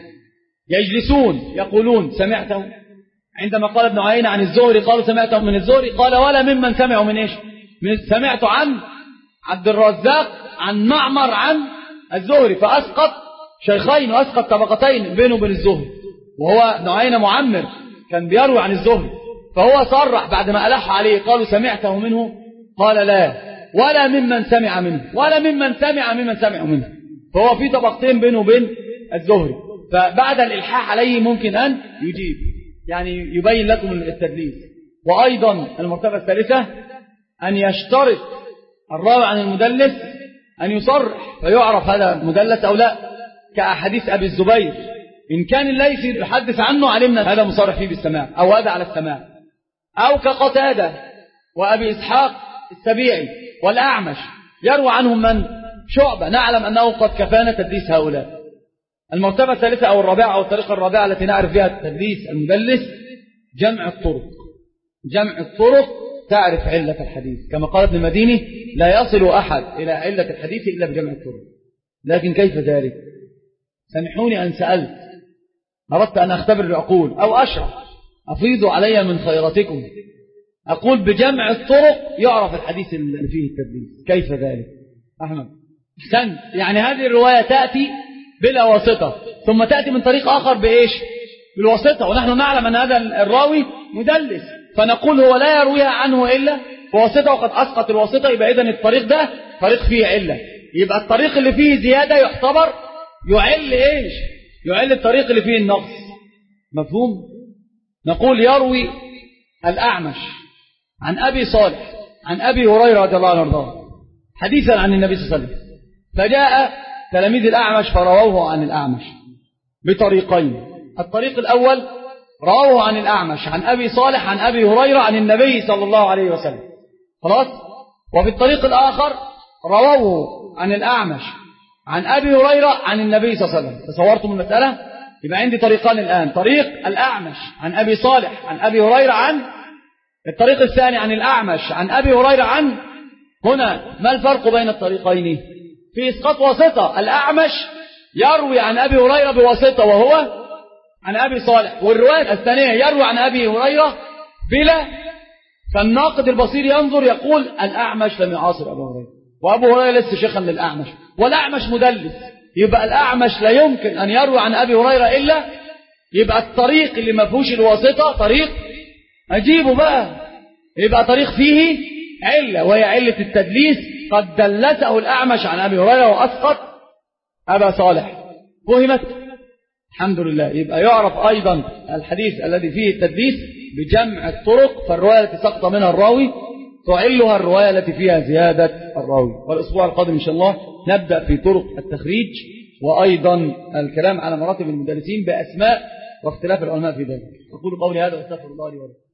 Speaker 2: يجلسون يقولون سمعته، عندما قال ابن عيينة عن الزهري قالوا سمعته من الزهري، قال ولا ممن سمعوا من إيش؟ من سمعته عن عبد الرزاق عن معمر عن الزهري، فأسقط شيخين وأسقط طبقتين بينه وبين الزهري، وهو ابن عيينة معمر كان بيروي عن الزهري، فهو صرح بعد ما ألح عليه قالوا سمعته منه، قال لا ولا ممن سمع منه ولا ممن سمع ممن سمعوا منه، فهو في طبقتين بينه وبين الزهري. فبعد الإلحاح عليه ممكن أن يجيب، يعني يبين لكم التدليس. وأيضا المرتبة الثالثة أن يشترط الراوي عن المدلس أن يصرح فيعرف هذا مدلس أو لا، كأحاديث أبي الزبير إن كان الليثي يحدث عنه علمنا هذا مصرح فيه بالسماع أو هذا على السماع، أو كقتادة وأبي إسحاق السبيعي والأعمش يروى عنهم من؟ شعبة، نعلم أنه قد كفانا تدليس هؤلاء. المرتبة الثالثة أو الرابعة أو الطريقة الرابعة التي نعرف بها تدليس المدلس جمع الطرق. جمع الطرق تعرف علة الحديث، كما قال ابن المديني لا يصل أحد إلى علة الحديث إلا بجمع الطرق. لكن كيف ذلك؟ سامحوني أن سألت، أردت أن أختبر العقول أو أشرح، أفيضوا علي من خيراتكم. أقول بجمع الطرق يعرف الحديث اللي فيه التدليس، كيف ذلك؟ أحمد أحسنت، يعني هذه الرواية تأتي بلا واسطة ثم تأتي من طريق آخر بإيش؟ بالواسطة، ونحن نعلم أن هذا الراوي مدلس، فنقول هو لا يرويها عنه إلا بواسطة وقد أسقط الواسطة، يبقى إذن الطريق ده طريق فيه علة. يبقى الطريق اللي فيه زيادة يعتبر يعل إيش؟ يعل الطريق اللي فيه النقص. مفهوم؟ نقول يروي الأعمش عن أبي صالح عن أبي هريرة رضي الله عنه وارضاه حديثا عن النبي صلى الله عليه وسلم، فجاء تلاميذ الأعمش فرووه عن الأعمش بطريقين. الطريق الأول رووه عن الأعمش عن أبي صالح عن أبي هريرة عن النبي صلى الله عليه وسلم، خلاص. وفي الطريق الآخر رووه عن الأعمش عن أبي هريرة عن النبي صلى الله عليه وسلم. تصورتم المسألة؟ يبقى عندي طريقان الآن، طريق الأعمش عن أبي صالح عن أبي هريرة عن الطريق الثاني عن الأعمش عن أبي هريرة عن. هنا ما الفرق بين الطريقين؟ في إسقاط واسطة. الأعمش يروي عن أبي هريرة بواسطة وهو عن أبي صالح، والرواية الثانية يروي عن أبي هريرة بلا. فالناقد البصير ينظر يقول الأعمش لم يعاصر أبو هريرة، وأبو هريرة لسه شيخا للأعمش، والأعمش مدلس، يبقى الأعمش لا يمكن أن يروي عن أبي هريرة إلا يبقى الطريق اللي ما فيهوش الواسطة طريق أجيبه بقى، يبقى طريق فيه علة، وهي علة التدليس. قد دلسه الأعمش عن أبي هريرة وأسقط أبا صالح. فهمت؟ الحمد لله. يبقى يعرف أيضا الحديث الذي فيه التدليس بجمع الطرق، فالرواية التي سقط منها الراوي تعلها الرواية التي فيها زيادة الراوي. والأسبوع القادم إن شاء الله نبدأ في طرق التخريج، وأيضا الكلام على مراتب المدلسين بأسماء واختلاف العلماء في ذلك. أقول قولي هذا واستغفر الله لي ولكم.